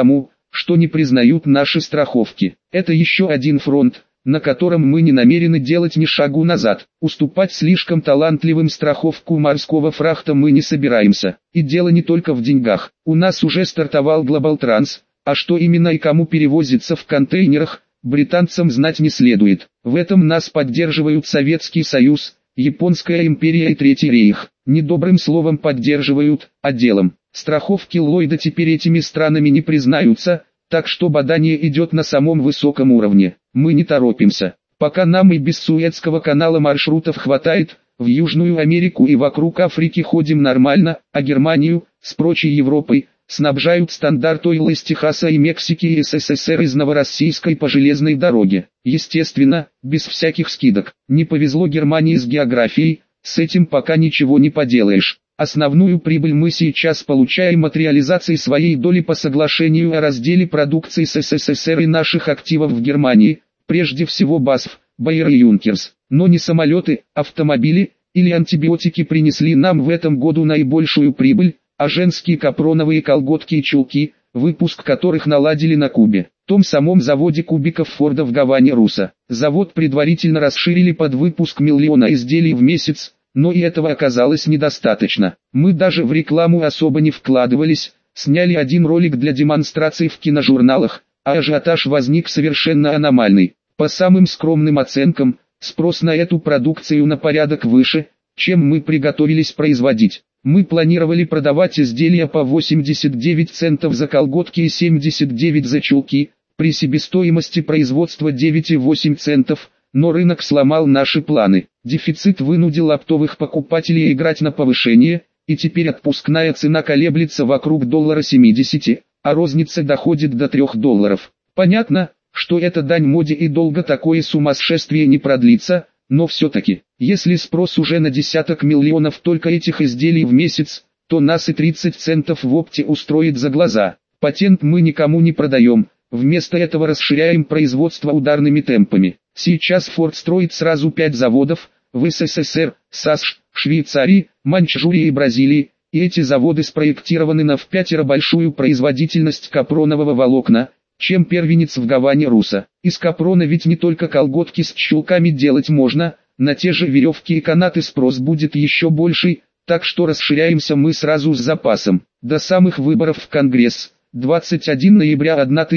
Speaker 1: что не признают наши страховки. Это еще один фронт, на котором мы не намерены делать ни шагу назад. Уступать слишком талантливым страховку морского фрахта мы не собираемся. И дело не только в деньгах. У нас уже стартовал Global Trans, а что именно и кому перевозится в контейнерах, британцам знать не следует. В этом нас поддерживают Советский Союз, Японская империя и Третий рейх. Не добрым словом поддерживают, а делом. Страховки Ллойда теперь этими странами не признаются, так что бадание идет на самом высоком уровне. Мы не торопимся. Пока нам и без Суэцкого канала маршрутов хватает, в Южную Америку и вокруг Африки ходим нормально, а Германию, с прочей Европой, снабжают стандарт Oil из Техаса и Мексики и СССР из Новороссийской по железной дороге. Естественно, без всяких скидок. Не повезло Германии с географией, с этим пока ничего не поделаешь. Основную прибыль мы сейчас получаем от реализации своей доли по соглашению о разделе продукции с СССР и наших активов в Германии, прежде всего BASF, Bayer и Юнкерс. Но не самолеты, автомобили или антибиотики принесли нам в этом году наибольшую прибыль, а женские капроновые колготки и чулки, выпуск которых наладили на Кубе. Том самом заводе кубиков Форда в Гаване Руса. Завод предварительно расширили под выпуск 1 000 000 изделий в месяц, но и этого оказалось недостаточно. Мы даже в рекламу особо не вкладывались, сняли один ролик для демонстраций в киножурналах, а ажиотаж возник совершенно аномальный. По самым скромным оценкам, спрос на эту продукцию на порядок выше, чем мы приготовились производить. Мы планировали продавать изделия по 89 центов за колготки и 79 за чулки, при себестоимости производства 9,8 центов, но рынок сломал наши планы. Дефицит вынудил оптовых покупателей играть на повышение, и теперь отпускная цена колеблется вокруг $70, а розница доходит до $3. Понятно, что это дань моде и долго такое сумасшествие не продлится, но все-таки, если спрос уже на десяток миллионов только этих изделий в месяц, то нас и 30 центов в опте устроит за глаза. Патент мы никому не продаем, вместо этого расширяем производство ударными темпами. Сейчас Ford строит сразу 5 заводов, в СССР, САСШ, Швейцарии, Маньчжурии и Бразилии, и эти заводы спроектированы на в5 большую производительность капронового волокна, чем первенец в Гаване Руса. Из капрона ведь не только колготки с чулками делать можно, на те же веревки и канаты спрос будет еще больший, так что расширяемся мы сразу с запасом. До самых выборов в Конгресс, 21 ноября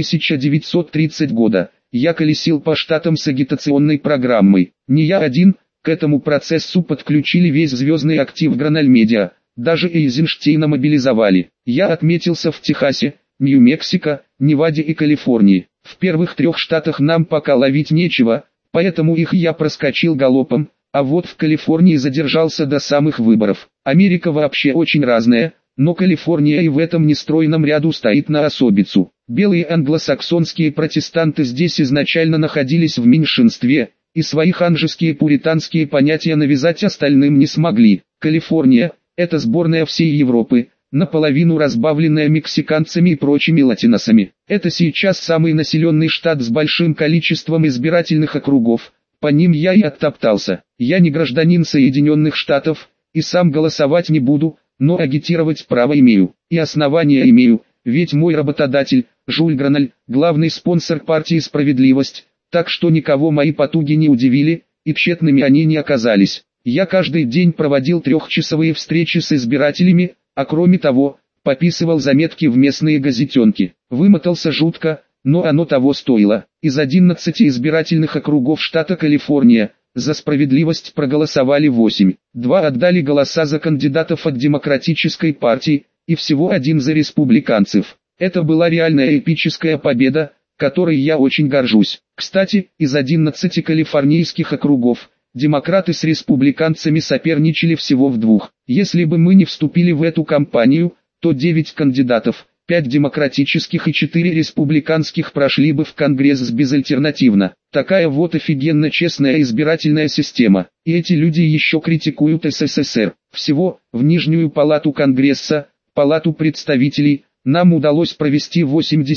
Speaker 1: 1930 года, я колесил по штатам с агитационной программой. Не я один, к этому процессу подключили весь звездный актив Гранальмедиа, даже Эйзенштейна мобилизовали. Я отметился в Техасе, Нью-Мексико, Неваде и Калифорнии. В первых 3 штатах нам пока ловить нечего, поэтому их я проскочил галопом, а вот в Калифорнии задержался до самых выборов. Америка вообще очень разная, но Калифорния и в этом нестройном ряду стоит на особицу. Белые англосаксонские протестанты здесь изначально находились в меньшинстве, и свои ханжеские пуританские понятия навязать остальным не смогли. Калифорния – это сборная всей Европы, наполовину разбавленная мексиканцами и прочими латиносами. Это сейчас самый населенный штат с большим количеством избирательных округов, по ним я и оттоптался. Я не гражданин Соединенных Штатов, и сам голосовать не буду, но агитировать право имею, и основания имею, ведь мой работодатель, Жюль Граналь, главный спонсор партии «Справедливость», так что никого мои потуги не удивили, и тщетными они не оказались. Я каждый день проводил 3-часовые встречи с избирателями, а кроме того, пописывал заметки в местные газетенки. Вымотался жутко, но оно того стоило. Из 11 избирательных округов штата Калифорния, за «Справедливость» проголосовали 8. 2 отдали голоса за кандидатов от Демократической партии, и всего 1 за республиканцев. Это была реальная эпическая победа, которой я очень горжусь. Кстати, из 11 калифорнийских округов, демократы с республиканцами соперничали всего в 2. Если бы мы не вступили в эту кампанию, то 9 кандидатов, 5 демократических и 4 республиканских прошли бы в Конгресс безальтернативно. Такая вот офигенно честная избирательная система. И эти люди еще критикуют СССР. Всего, в Нижнюю палату Конгресса, Палату представителей, нам удалось провести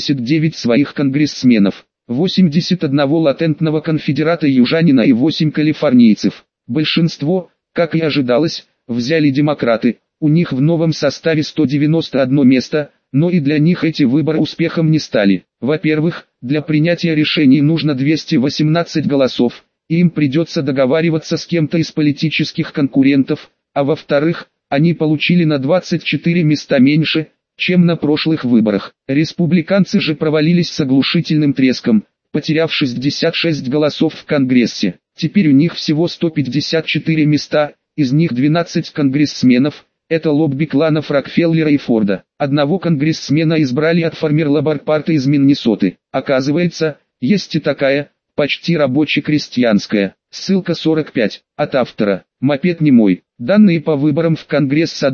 Speaker 1: 89 своих конгрессменов. 81 латентного конфедерата южанина и 8 калифорнийцев. Большинство, как и ожидалось, взяли демократы, у них в новом составе 191 место, но и для них эти выборы успехом не стали. Во-первых, для принятия решений нужно 218 голосов, и им придется договариваться с кем-то из политических конкурентов, а во-вторых, они получили на 24 места меньше, чем на прошлых выборах. Республиканцы же провалились с оглушительным треском, потеряв 66 голосов в Конгрессе. Теперь у них всего 154 места, из них 12 конгрессменов, это лобби кланов Рокфеллера и Форда. Одного конгрессмена избрали от фармер-лабор-парта из Миннесоты. Оказывается, есть и такая, почти рабоче-крестьянская. Ссылка 45. От автора. Мопед не мой. Данные по выборам в Конгресс с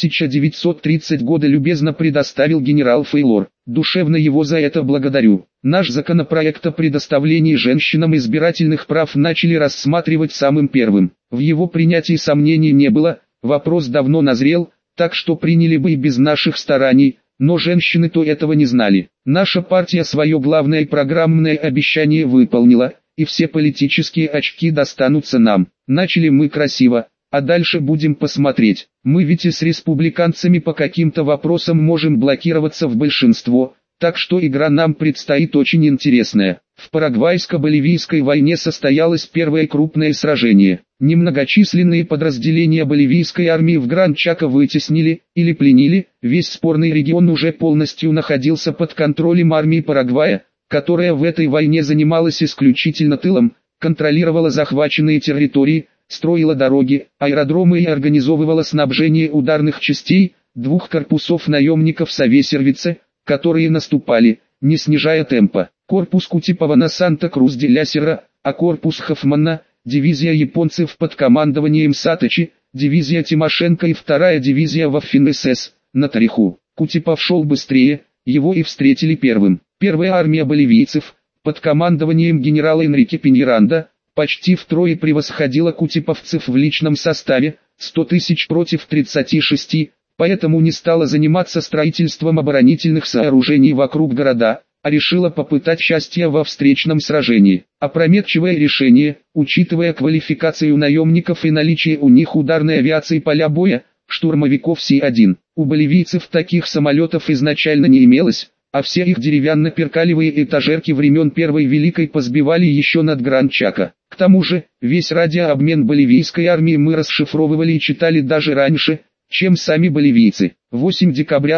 Speaker 1: 1930 года любезно предоставил генерал Фейлор. Душевно его за это благодарю. Наш законопроект о предоставлении женщинам избирательных прав начали рассматривать самым первым. В его принятии сомнений не было, вопрос давно назрел, так что приняли бы и без наших стараний, но женщины-то этого не знали. Наша партия свое главное программное обещание выполнила, и все политические очки достанутся нам. Начали мы красиво, а дальше будем посмотреть. Мы ведь и с республиканцами по каким-то вопросам можем блокироваться в большинство, так что игра нам предстоит очень интересная. В Парагвайско-Боливийской войне состоялось первое крупное сражение. Немногочисленные подразделения боливийской армии в Гран-Чако вытеснили или пленили, весь спорный регион уже полностью находился под контролем армии Парагвая, которая в этой войне занималась исключительно тылом, контролировала захваченные территории, строила дороги, аэродромы и организовывала снабжение ударных частей, двух корпусов наемников Савесервице, которые наступали, не снижая темпа. Корпус Кутипова на Санта-Крус-де-ля-Сьерра, а корпус Хоффмана, дивизия японцев под командованием Саточи, дивизия Тимошенко и вторая дивизия Ваффен-СС, на Тариху. Кутипов шел быстрее, его и встретили первым. Первая армия боливийцев, под командованием генерала Энрике Пиньеранда, почти втрое превосходила кутиповцев в личном составе, 100 тысяч против 36, поэтому не стала заниматься строительством оборонительных сооружений вокруг города, а решила попытать счастье во встречном сражении. Опрометчивое решение, учитывая квалификацию наемников и наличие у них ударной авиации поля боя, штурмовиков Си-1. У боливийцев таких самолетов изначально не имелось, а все их деревянно-перкалевые этажерки времен Первой Великой позбивали еще над Гран-Чако. К тому же, весь радиообмен боливийской армии мы расшифровывали и читали даже раньше, чем сами боливийцы. 8 декабря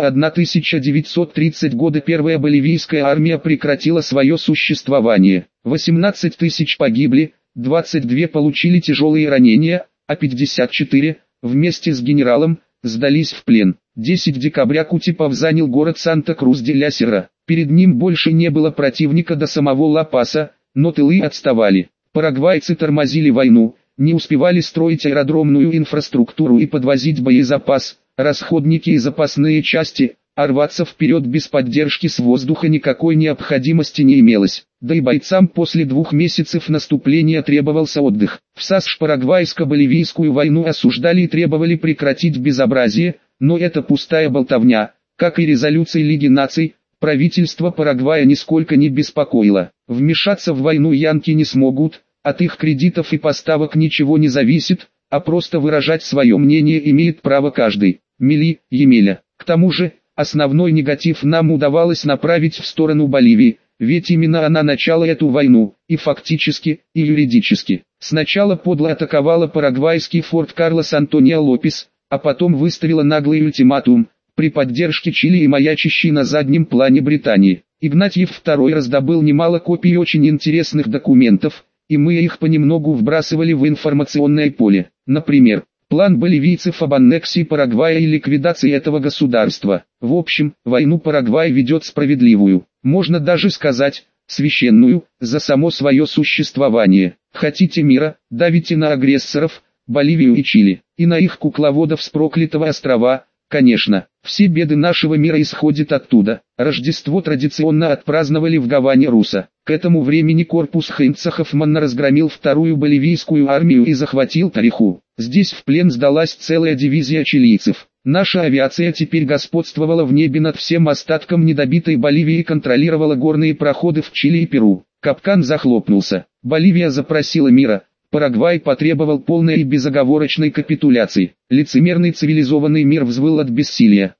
Speaker 1: 1930 года первая боливийская армия прекратила свое существование. 18 тысяч погибли, 22 получили тяжелые ранения, а 54, вместе с генералом, сдались в плен. 10 декабря Кутипов занял город Санта-Крус-де-ля-Сьерра. Перед ним больше не было противника до самого Ла-Паса, но тылы отставали. Парагвайцы тормозили войну, не успевали строить аэродромную инфраструктуру и подвозить боезапас, расходники и запасные части, а рваться вперед без поддержки с воздуха никакой необходимости не имелось. Да и бойцам после 2 месяцев наступления требовался отдых. В САСШ Парагвайско-Боливийскую войну осуждали и требовали прекратить безобразие, но это пустая болтовня, как и резолюции Лиги наций, правительство Парагвая нисколько не беспокоило. Вмешаться в войну янки не смогут, от их кредитов и поставок ничего не зависит, а просто выражать свое мнение имеет право каждый. Мили, Емеля. К тому же, основной негатив нам удавалось направить в сторону Боливии, ведь именно она начала эту войну, и фактически, и юридически. Сначала подло атаковала парагвайский форт Карлос Антонио Лопес, а потом выставила наглый ультиматум, при поддержке Чили и маячащей на заднем плане Британии. Игнатьев II раздобыл немало копий очень интересных документов, и мы их понемногу вбрасывали в информационное поле. Например, план боливийцев об аннексии Парагвая и ликвидации этого государства. В общем, войну Парагвай ведет справедливую, можно даже сказать, священную, за само свое существование. Хотите мира, давите на агрессоров, Боливию и Чили, и на их кукловодов с проклятого острова. Конечно, все беды нашего мира исходят оттуда. Рождество традиционно отпраздновали в Гаване Руса. К этому времени корпус Хайнца Хоффмана разгромил вторую боливийскую армию и захватил Тариху. Здесь в плен сдалась целая дивизия чилийцев. Наша авиация теперь господствовала в небе над всем остатком недобитой Боливии и контролировала горные проходы в Чили и Перу. Капкан захлопнулся. Боливия запросила мира. Парагвай потребовал полной и безоговорочной капитуляции. Лицемерный цивилизованный мир взвыл от бессилия.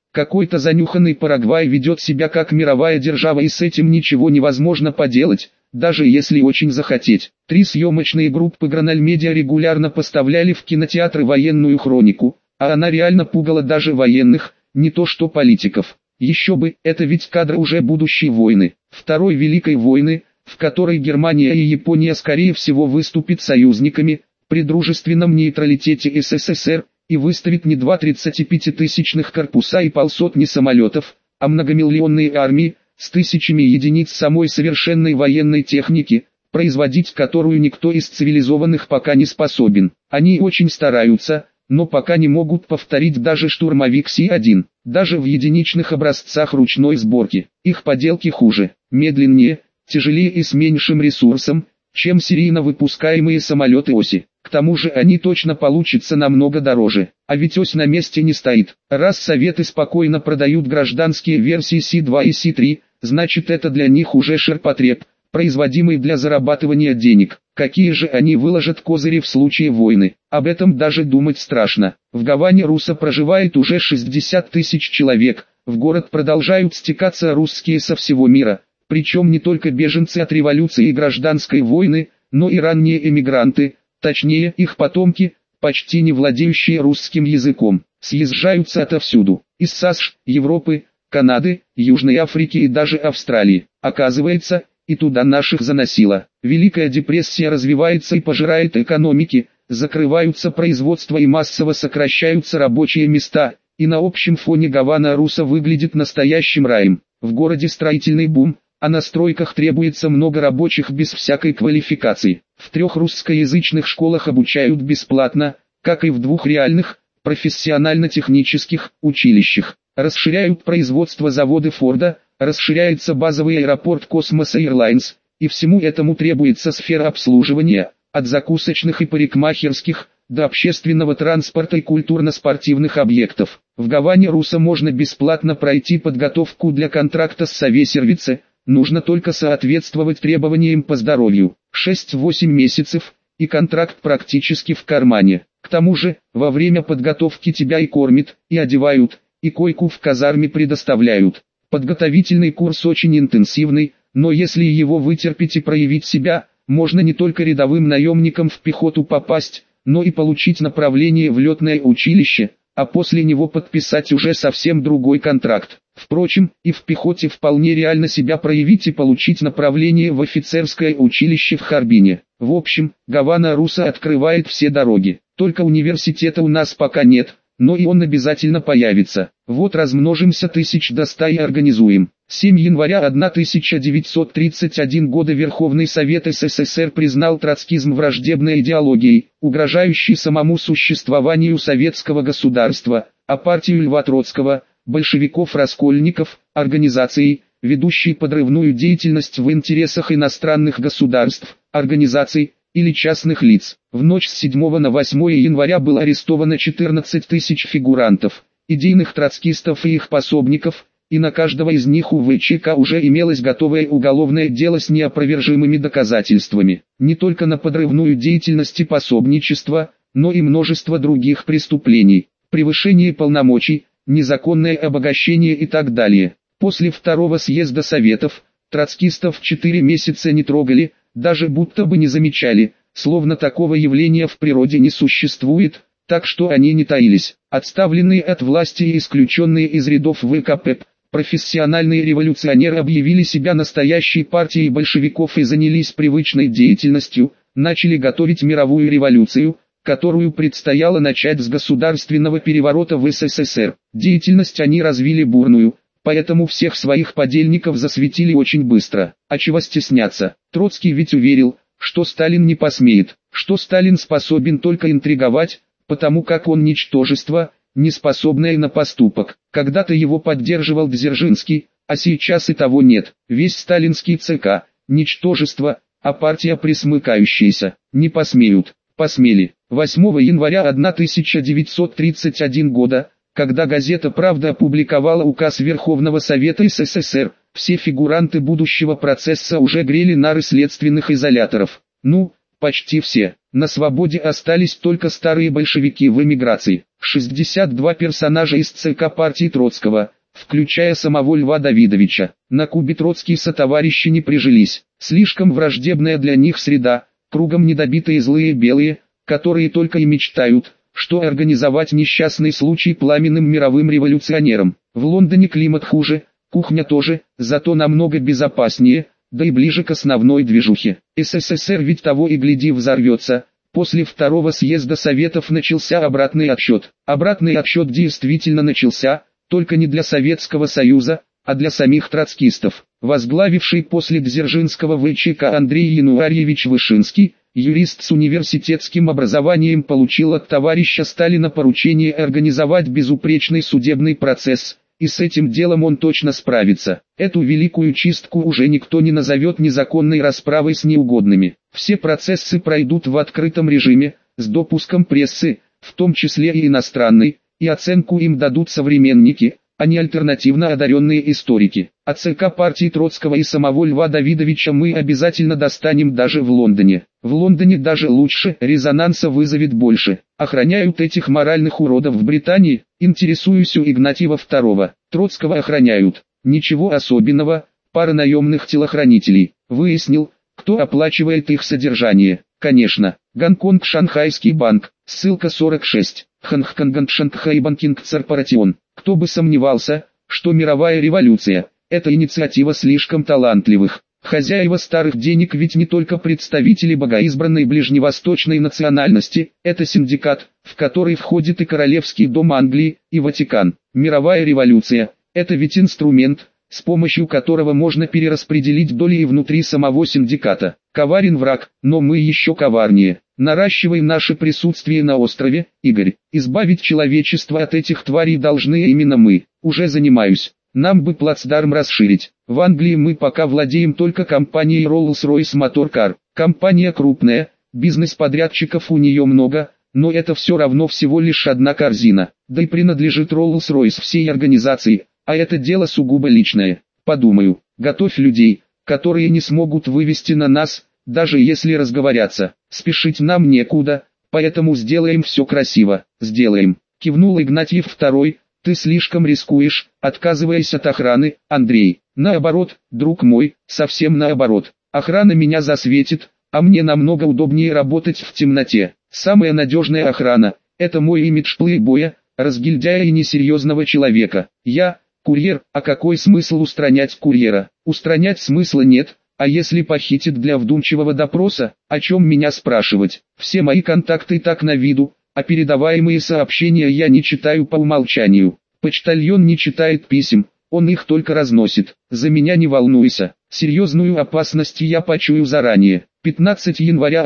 Speaker 1: Какой-то занюханный Парагвай ведет себя как мировая держава, и с этим ничего невозможно поделать, даже если очень захотеть. 3 съемочные группы Граналь Медиа регулярно поставляли в кинотеатры военную хронику, а она реально пугала даже военных, не то что политиков. Еще бы, это ведь кадры уже будущей войны, Второй Великой войны, в которой Германия и Япония скорее всего выступят союзниками, при дружественном нейтралитете СССР, и выставит не 2 35-тысячных корпуса и полсотни самолетов, а многомиллионные армии, с тысячами единиц самой совершенной военной техники, производить которую никто из цивилизованных пока не способен. Они очень стараются, но пока не могут повторить даже штурмовик Си-1, даже в единичных образцах ручной сборки. Их поделки хуже, медленнее, тяжелее и с меньшим ресурсом, чем серийно выпускаемые самолеты оси. К тому же они точно получатся намного дороже, а ведь ось на месте не стоит. Раз Советы спокойно продают гражданские версии Си-2 и Си-3, значит это для них уже ширпотреб, производимый для зарабатывания денег. Какие же они выложат козыри в случае войны? Об этом даже думать страшно. В Гаване Руса проживает уже 60 тысяч человек, в город продолжают стекаться русские со всего мира, причем не только беженцы от революции и гражданской войны, но и ранние эмигранты, точнее их потомки, почти не владеющие русским языком, съезжаются отовсюду, из США, Европы, Канады, Южной Африки и даже Австралии. Оказывается, и туда наших заносило. Великая депрессия развивается и пожирает экономики, закрываются производства и массово сокращаются рабочие места, и на общем фоне Гавана Руса выглядит настоящим раем. В городе строительный бум, а на стройках требуется много рабочих без всякой квалификации. В 3 русскоязычных школах обучают бесплатно, как и в 2 реальных, профессионально-технических, училищах. Расширяют производство заводы Форда, расширяется базовый аэропорт Космос Airlines, и всему этому требуется сфера обслуживания, от закусочных и парикмахерских, до общественного транспорта и культурно-спортивных объектов. В Гаване Руса можно бесплатно пройти подготовку для контракта с Совесервице, нужно только соответствовать требованиям по здоровью. 6-8 месяцев, и контракт практически в кармане. К тому же, во время подготовки тебя и кормят, и одевают, и койку в казарме предоставляют. Подготовительный курс очень интенсивный, но если его вытерпеть и проявить себя, можно не только рядовым наемником в пехоту попасть, но и получить направление в летное училище, а после него подписать уже совсем другой контракт. Впрочем, и в пехоте вполне реально себя проявить и получить направление в офицерское училище в Харбине. В общем, Гавана Руса открывает все дороги. Только университета у нас пока нет, но и он обязательно появится. Вот размножимся 1000 до 100 и организуем. 7 января 1931 года Верховный Совет СССР признал троцкизм враждебной идеологией, угрожающей самому существованию советского государства, а партию Льва Троцкого, большевиков-раскольников, организацией, ведущей подрывную деятельность в интересах иностранных государств, организаций или частных лиц. В ночь с 7 на 8 января было арестовано 14 тысяч фигурантов, идейных троцкистов и их пособников, и на каждого из них у ВЧК уже имелось готовое уголовное дело с неопровержимыми доказательствами. Не только на подрывную деятельность и пособничество, но и множество других преступлений, превышение полномочий, незаконное обогащение и так далее. После 2-го съезда Советов, троцкистов 4 месяца не трогали, даже будто бы не замечали, словно такого явления в природе не существует, так что они не таились. Отставленные от власти и исключенные из рядов ВКП, профессиональные революционеры объявили себя настоящей партией большевиков и занялись привычной деятельностью, начали готовить мировую революцию, которую предстояло начать с государственного переворота в СССР. Деятельность они развили бурную, поэтому всех своих подельников засветили очень быстро. А чего стесняться? Троцкий ведь уверил, что Сталин не посмеет, что Сталин способен только интриговать, потому как он ничтожество, не способное на поступок. Когда-то его поддерживал Дзержинский, а сейчас и того нет. Весь сталинский ЦК – ничтожество, а партия присмыкающаяся. Не посмеют. Посмели. 8 января 1931 года, когда газета «Правда» опубликовала указ Верховного Совета СССР, все фигуранты будущего процесса уже грели нары следственных изоляторов. Ну, почти все. На свободе остались только старые большевики в эмиграции. 62 персонажа из ЦК партии Троцкого, включая самого Льва Давидовича. На Кубе Троцкие сотоварищи не прижились. Слишком враждебная для них среда, кругом недобитые злые белые, которые только и мечтают, что организовать несчастный случай пламенным мировым революционерам. В Лондоне климат хуже, кухня тоже, зато намного безопаснее, да и ближе к основной движухе. СССР ведь того и гляди взорвется. После второго съезда Советов начался обратный отсчет. Обратный отсчет действительно начался, только не для Советского Союза, а для самих троцкистов. Возглавивший после Дзержинского ВЧК Андрей Януарьевич Вышинский, юрист с университетским образованием, получил от товарища Сталина поручение организовать безупречный судебный процесс, и с этим делом он точно справится. Эту великую чистку уже никто не назовет незаконной расправой с неугодными. Все процессы пройдут в открытом режиме, с допуском прессы, в том числе и иностранной, и оценку им дадут современники, а не альтернативно одаренные историки. От ЦК партии Троцкого и самого Льва Давидовича мы обязательно достанем даже в Лондоне. В Лондоне даже лучше, резонанса вызовет больше. Охраняют этих моральных уродов в Британии? Интересуюсь у Игнатьева II. Троцкого охраняют. Ничего особенного, пара наемных телохранителей. Выяснил, кто оплачивает их содержание. Конечно, Гонконг, Шанхайский банк, ссылка 46. Ханхконган Шанхай Банкинг Корпоратион. Кто бы сомневался, что мировая революция – это инициатива слишком талантливых. Хозяева старых денег ведь не только представители богоизбранной ближневосточной национальности, это синдикат, в который входит и Королевский дом Англии, и Ватикан. Мировая революция – это ведь инструмент, с помощью которого можно перераспределить доли и внутри самого синдиката. Коварен враг, но мы еще коварнее. Наращиваем наше присутствие на острове, Игорь. Избавить человечество от этих тварей должны именно мы. Уже занимаюсь. Нам бы плацдарм расширить. В Англии мы пока владеем только компанией Rolls-Royce Motor Car. Компания крупная, бизнес-подрядчиков у нее много, но это все равно всего лишь одна корзина. Да и принадлежит Rolls-Royce всей организации, а это дело сугубо личное. Подумаю, готовь людей, которые не смогут вывести на нас, даже если разговорятся. Спешить нам некуда, поэтому сделаем все красиво. Сделаем. Кивнул Игнатьев II. Ты слишком рискуешь, отказываясь от охраны, Андрей. Наоборот, друг мой, совсем наоборот. Охрана меня засветит, а мне намного удобнее работать в темноте. Самая надежная охрана – это мой имидж плейбоя, разгильдяя и несерьезного человека. Я – курьер, а какой смысл устранять курьера? Устранять смысла нет. А если похитит для вдумчивого допроса, о чем меня спрашивать? Все мои контакты так на виду, а передаваемые сообщения я не читаю по умолчанию. Почтальон не читает писем, он их только разносит. За меня не волнуйся, серьезную опасность я почую заранее. 15 января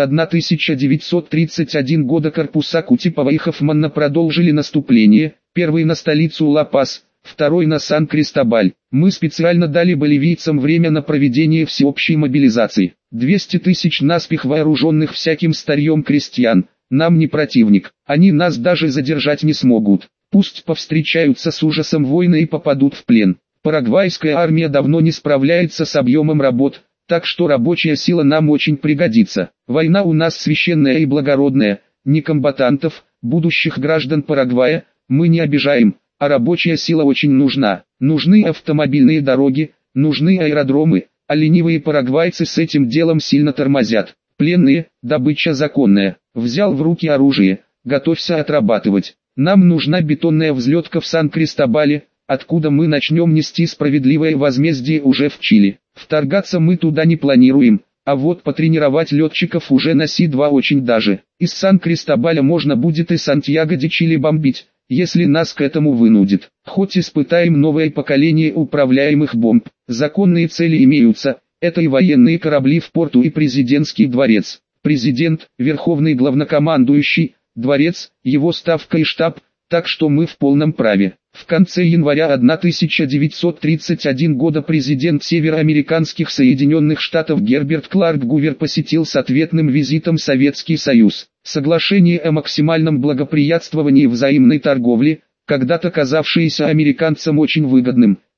Speaker 1: 1931 года корпуса Кутепова и Хоффмана продолжили наступление, первый на столицу Ла-Пас, второй на Сан-Кристобаль. Мы специально дали боливийцам время на проведение всеобщей мобилизации. 200 тысяч наспех вооруженных всяким старьем крестьян, нам не противник, они нас даже задержать не смогут. Пусть повстречаются с ужасом войны и попадут в плен. Парагвайская армия давно не справляется с объемом работ, так что рабочая сила нам очень пригодится. Война у нас священная и благородная, не комбатантов, будущих граждан Парагвая, мы не обижаем. А рабочая сила очень нужна. Нужны автомобильные дороги, нужны аэродромы, а ленивые парагвайцы с этим делом сильно тормозят. Пленные, добыча законная. Взял в руки оружие, готовься отрабатывать. Нам нужна бетонная взлетка в Сан-Кристобале, откуда мы начнем нести справедливое возмездие уже в Чили. Вторгаться мы туда не планируем, а вот потренировать летчиков уже на Си-2 очень даже. Из Сан-Кристобаля можно будет и Сантьяго-де-Чили бомбить, если нас к этому вынудит. Хоть испытаем новое поколение управляемых бомб, законные цели имеются, это и военные корабли в порту и президентский дворец. Президент, верховный главнокомандующий, дворец, его ставка и штаб, так что мы в полном праве. В конце января 1931 года президент североамериканских Соединенных Штатов Герберт Кларк Гувер посетил с ответным визитом Советский Союз. Соглашение о максимальном благоприятствовании взаимной торговли, когда-то казавшееся американцам очень выгодным,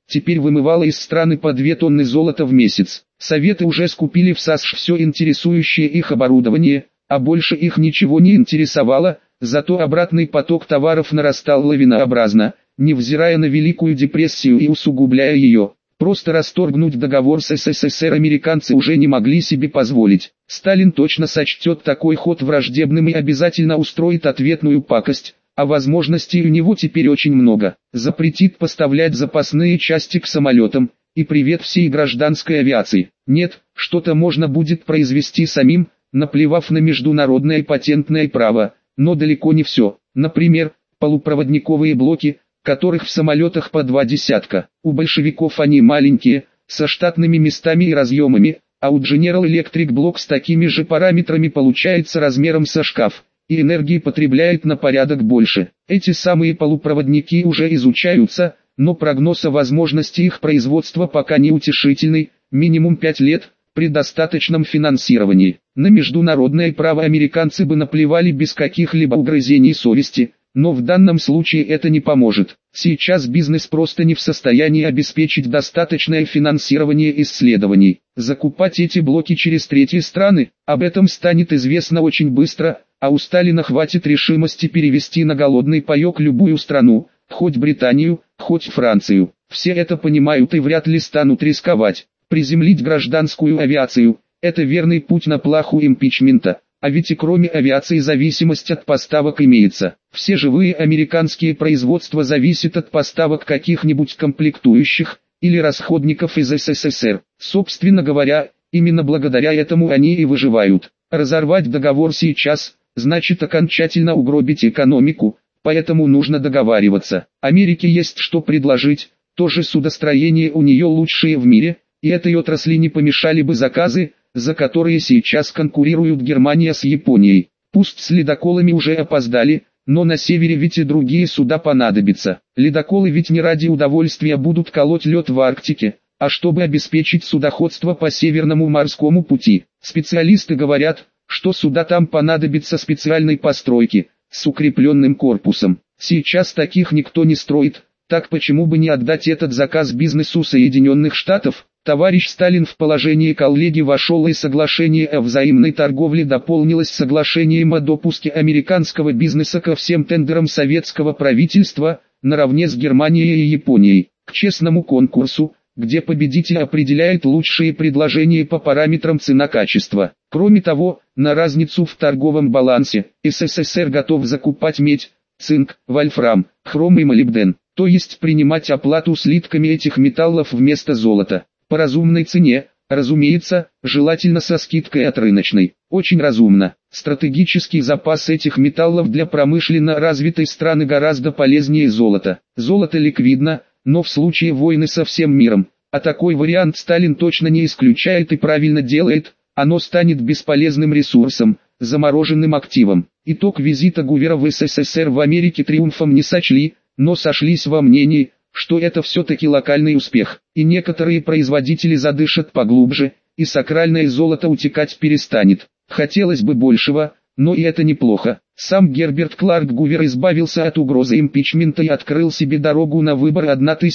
Speaker 1: теперь вымывала из страны по 2 тонны золота в месяц. Советы уже скупили в САСШ все интересующее их оборудование, а больше их ничего не интересовало, зато обратный поток товаров нарастал лавинообразно, невзирая на Великую депрессию и усугубляя ее. Просто расторгнуть договор с СССР американцы уже не могли себе позволить. Сталин точно сочтет такой ход враждебным и обязательно устроит ответную пакость, а возможностей у него теперь очень много. Запретит поставлять запасные части к самолетам, и привет всей гражданской авиации. Нет, что-то можно будет произвести самим, наплевав на международное патентное право, но далеко не все. Например, полупроводниковые блоки, которых в самолетах по 2 десятка. У большевиков они маленькие, со штатными местами и разъемами, а у General Electric блок с такими же параметрами получается размером со шкаф, и энергии потребляет на порядок больше. Эти самые полупроводники уже изучаются, но прогноз о возможности их производства пока не утешительный, минимум 5 лет, при достаточном финансировании. На международное право американцы бы наплевали без каких-либо угрызений совести, но в данном случае это не поможет. Сейчас бизнес просто не в состоянии обеспечить достаточное финансирование исследований. Закупать эти блоки через третьи страны, об этом станет известно очень быстро, а у Сталина хватит решимости перевести на голодный паек любую страну, хоть Британию, хоть Францию. Все это понимают и вряд ли станут рисковать. Приземлить гражданскую авиацию – это верный путь на плаху импичмента. А ведь и кроме авиации зависимость от поставок имеется. Все живые американские производства зависят от поставок каких-нибудь комплектующих или расходников из СССР. Собственно говоря, именно благодаря этому они и выживают. Разорвать договор сейчас – значит окончательно угробить экономику, поэтому нужно договариваться. Америке есть что предложить, тоже судостроение у нее лучшее в мире, и этой отрасли не помешали бы заказы, за которые сейчас конкурируют Германия с Японией. Пусть с ледоколами уже опоздали, но на севере ведь и другие суда понадобятся. Ледоколы ведь не ради удовольствия будут колоть лед в Арктике, а чтобы обеспечить судоходство по Северному морскому пути. Специалисты говорят, что суда там понадобятся специальной постройки, с укрепленным корпусом. Сейчас таких никто не строит, так почему бы не отдать этот заказ бизнесу Соединенных Штатов? Товарищ Сталин в положении коллеги вошел, и соглашение о взаимной торговле дополнилось соглашением о допуске американского бизнеса ко всем тендерам советского правительства, наравне с Германией и Японией, к честному конкурсу, где победитель определяет лучшие предложения по параметрам цена-качество. Кроме того, на разницу в торговом балансе, СССР готов закупать медь, цинк, вольфрам, хром и молибден, то есть принимать оплату слитками этих металлов вместо золота. По разумной цене, разумеется, желательно со скидкой от рыночной. Очень разумно. Стратегический запас этих металлов для промышленно развитой страны гораздо полезнее золота. Золото ликвидно, но в случае войны со всем миром, а такой вариант Сталин точно не исключает и правильно делает, оно станет бесполезным ресурсом, замороженным активом. Итог визита Гувера в СССР в Америке триумфом не сочли, но сошлись во мнении, что это все-таки локальный успех, и некоторые производители задышат поглубже, и сакральное золото утекать перестанет. Хотелось бы большего, но и это неплохо. Сам Герберт Кларк Гувер избавился от угрозы импичмента и открыл себе дорогу на выборы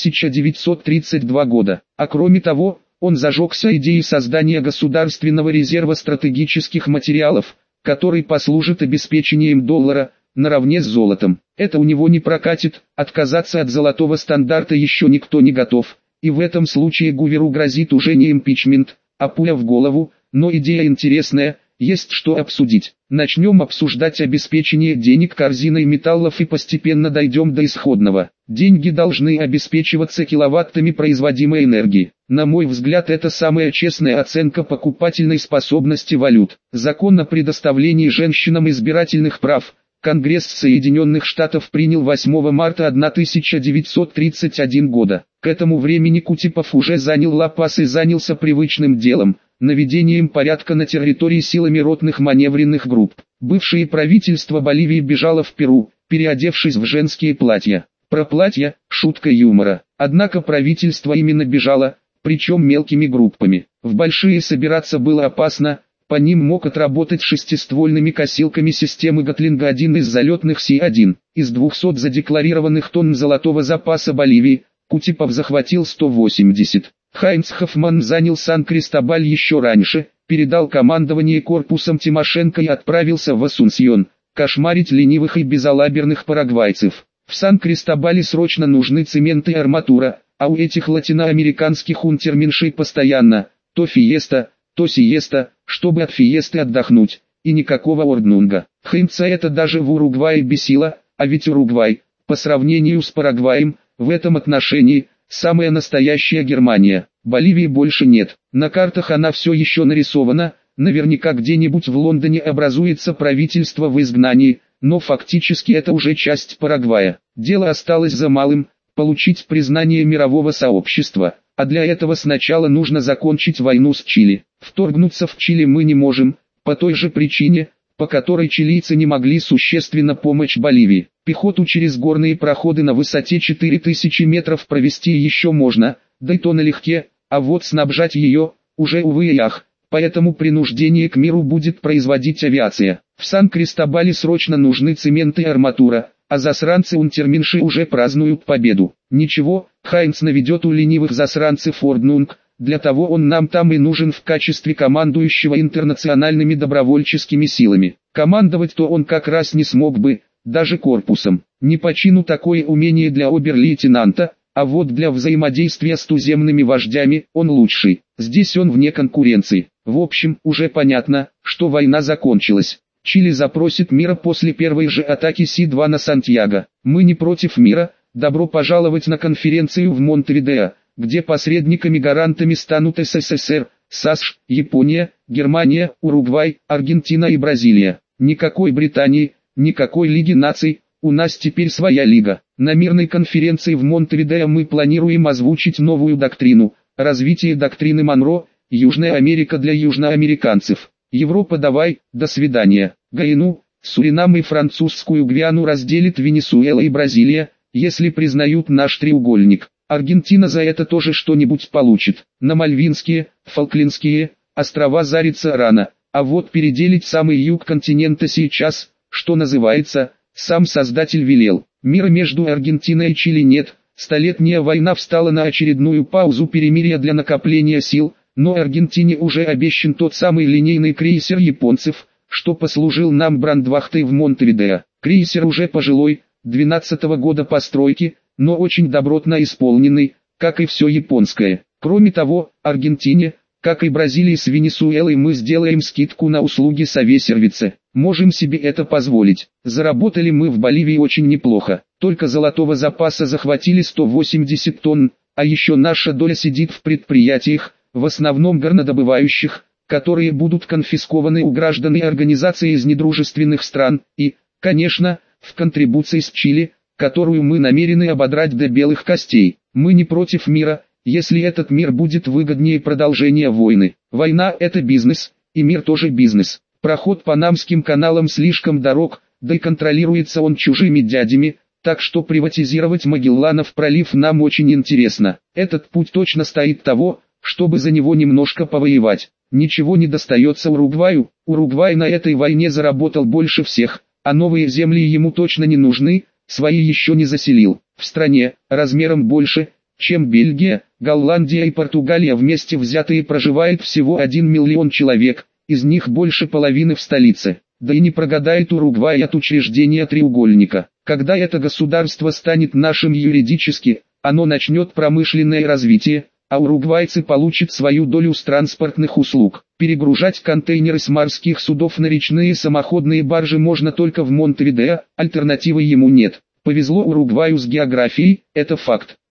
Speaker 1: 1932 года. А кроме того, он зажегся идеей создания государственного резерва стратегических материалов, который послужит обеспечением доллара, наравне с золотом. Это у него не прокатит, отказаться от золотого стандарта еще никто не готов, и в этом случае Гуверу грозит уже не импичмент, а пуля в голову, но идея интересная, есть что обсудить. Начнем обсуждать обеспечение денег корзиной металлов и постепенно дойдем до исходного. Деньги должны обеспечиваться киловаттами производимой энергии. На мой взгляд, это самая честная оценка покупательной способности валют. Закон о предоставлении женщинам избирательных прав Конгресс Соединенных Штатов принял 8 марта 1931 года. К этому времени Кутепов уже занял Ла-Пас и занялся привычным делом – наведением порядка на территории силами ротных маневренных групп. Бывшее правительство Боливии бежало в Перу, переодевшись в женские платья. Про платья – шутка юмора. Однако правительство именно бежало, причем мелкими группами. В большие собираться было опасно. По ним мог отработать шестиствольными косилками системы Гатлинга один из залетных Си-1. Из 200 задекларированных тонн золотого запаса Боливии, Кутепов захватил 180. Хайнц Хоффман занял Сан-Кристобаль еще раньше, передал командование корпусом Тимошенко и отправился в Асунсьон, кошмарить ленивых и безалаберных парагвайцев. В Сан-Кристобале срочно нужны цемент и арматура, а у этих латиноамериканских унтерменшей постоянно то фиеста, то сиеста, чтобы от фиесты отдохнуть, и никакого орднунга. Хайнца это даже в Уругвае бесило, а ведь Уругвай, по сравнению с Парагваем, в этом отношении, самая настоящая Германия. Боливии больше нет. На картах она все еще нарисована, наверняка где-нибудь в Лондоне образуется правительство в изгнании, но фактически это уже часть Парагвая. Дело осталось за малым – получить признание мирового сообщества, а для этого сначала нужно закончить войну с Чили. Вторгнуться в Чили мы не можем, по той же причине, по которой чилийцы не могли существенно помочь Боливии. Пехоту через горные проходы на высоте 4000 метров провести еще можно, да и то налегке, а вот снабжать ее, уже увы и ах, поэтому принуждение к миру будет производить авиация. В Сан-Кристобале срочно нужны цемент и арматура, а засранцы-унтерменши уже празднуют победу. Ничего, Хайнц наведет у ленивых засранцев орднунг, для того он нам там и нужен в качестве командующего интернациональными добровольческими силами. Командовать-то он как раз не смог бы, даже корпусом. Не по чину такое умение для обер-лейтенанта, а вот для взаимодействия с туземными вождями он лучший. Здесь он вне конкуренции. В общем, уже понятно, что война закончилась. Чили запросит мира после первой же атаки Си-2 на Сантьяго. Мы не против мира, добро пожаловать на конференцию в Монтевидео, где посредниками-гарантами станут СССР, САСШ, Япония, Германия, Уругвай, Аргентина и Бразилия. Никакой Британии, никакой Лиги наций, у нас теперь своя лига. На мирной конференции в Монтевидео мы планируем озвучить новую доктрину, развитие доктрины Монро, Южная Америка для южноамериканцев. Европа давай, до свидания. Гайану, Суринам и французскую Гвиану разделит Венесуэла и Бразилия, если признают наш треугольник. Аргентина за это тоже что-нибудь получит. На Мальвинские, Фолклендские острова зариться рано, а вот переделить самый юг континента сейчас, что называется, сам Создатель велел. Мира между Аргентиной и Чили нет, столетняя война встала на очередную паузу перемирия для накопления сил, но Аргентине уже обещан тот самый линейный крейсер японцев, что послужил нам брандвахтой в Монтевидео. Крейсер уже пожилой, 12-го года постройки, но очень добротно исполненный, как и все японское. Кроме того, Аргентине, как и Бразилии с Венесуэлой мы сделаем скидку на услуги с авиасервиса. Можем себе это позволить. Заработали мы в Боливии очень неплохо. Только золотого запаса захватили 180 тонн, а еще наша доля сидит в предприятиях, в основном горнодобывающих, которые будут конфискованы у граждан и организаций из недружественных стран, и, конечно, в контрибуции с Чили, которую мы намерены ободрать до белых костей. Мы не против мира, если этот мир будет выгоднее продолжения войны. Война – это бизнес, и мир тоже бизнес. Проход по Панамским каналам слишком дорог, да и контролируется он чужими дядями, так что приватизировать Магелланов пролив нам очень интересно. Этот путь точно стоит того, чтобы за него немножко повоевать. Ничего не достается Уругваю. Уругвай на этой войне заработал больше всех, а новые земли ему точно не нужны, свои еще не заселил. В стране, размером больше, чем Бельгия, Голландия и Португалия вместе взятые проживает всего 1 миллион человек, из них больше половины в столице. Да и не прогадает Уругвай от учреждения треугольника. Когда это государство станет нашим юридически, оно начнет промышленное развитие, а уругвайцы получат свою долю с транспортных услуг. Перегружать контейнеры с морских судов на речные самоходные баржи можно только в Монтевидео, альтернативы ему нет. Повезло Уругваю с географией, это факт.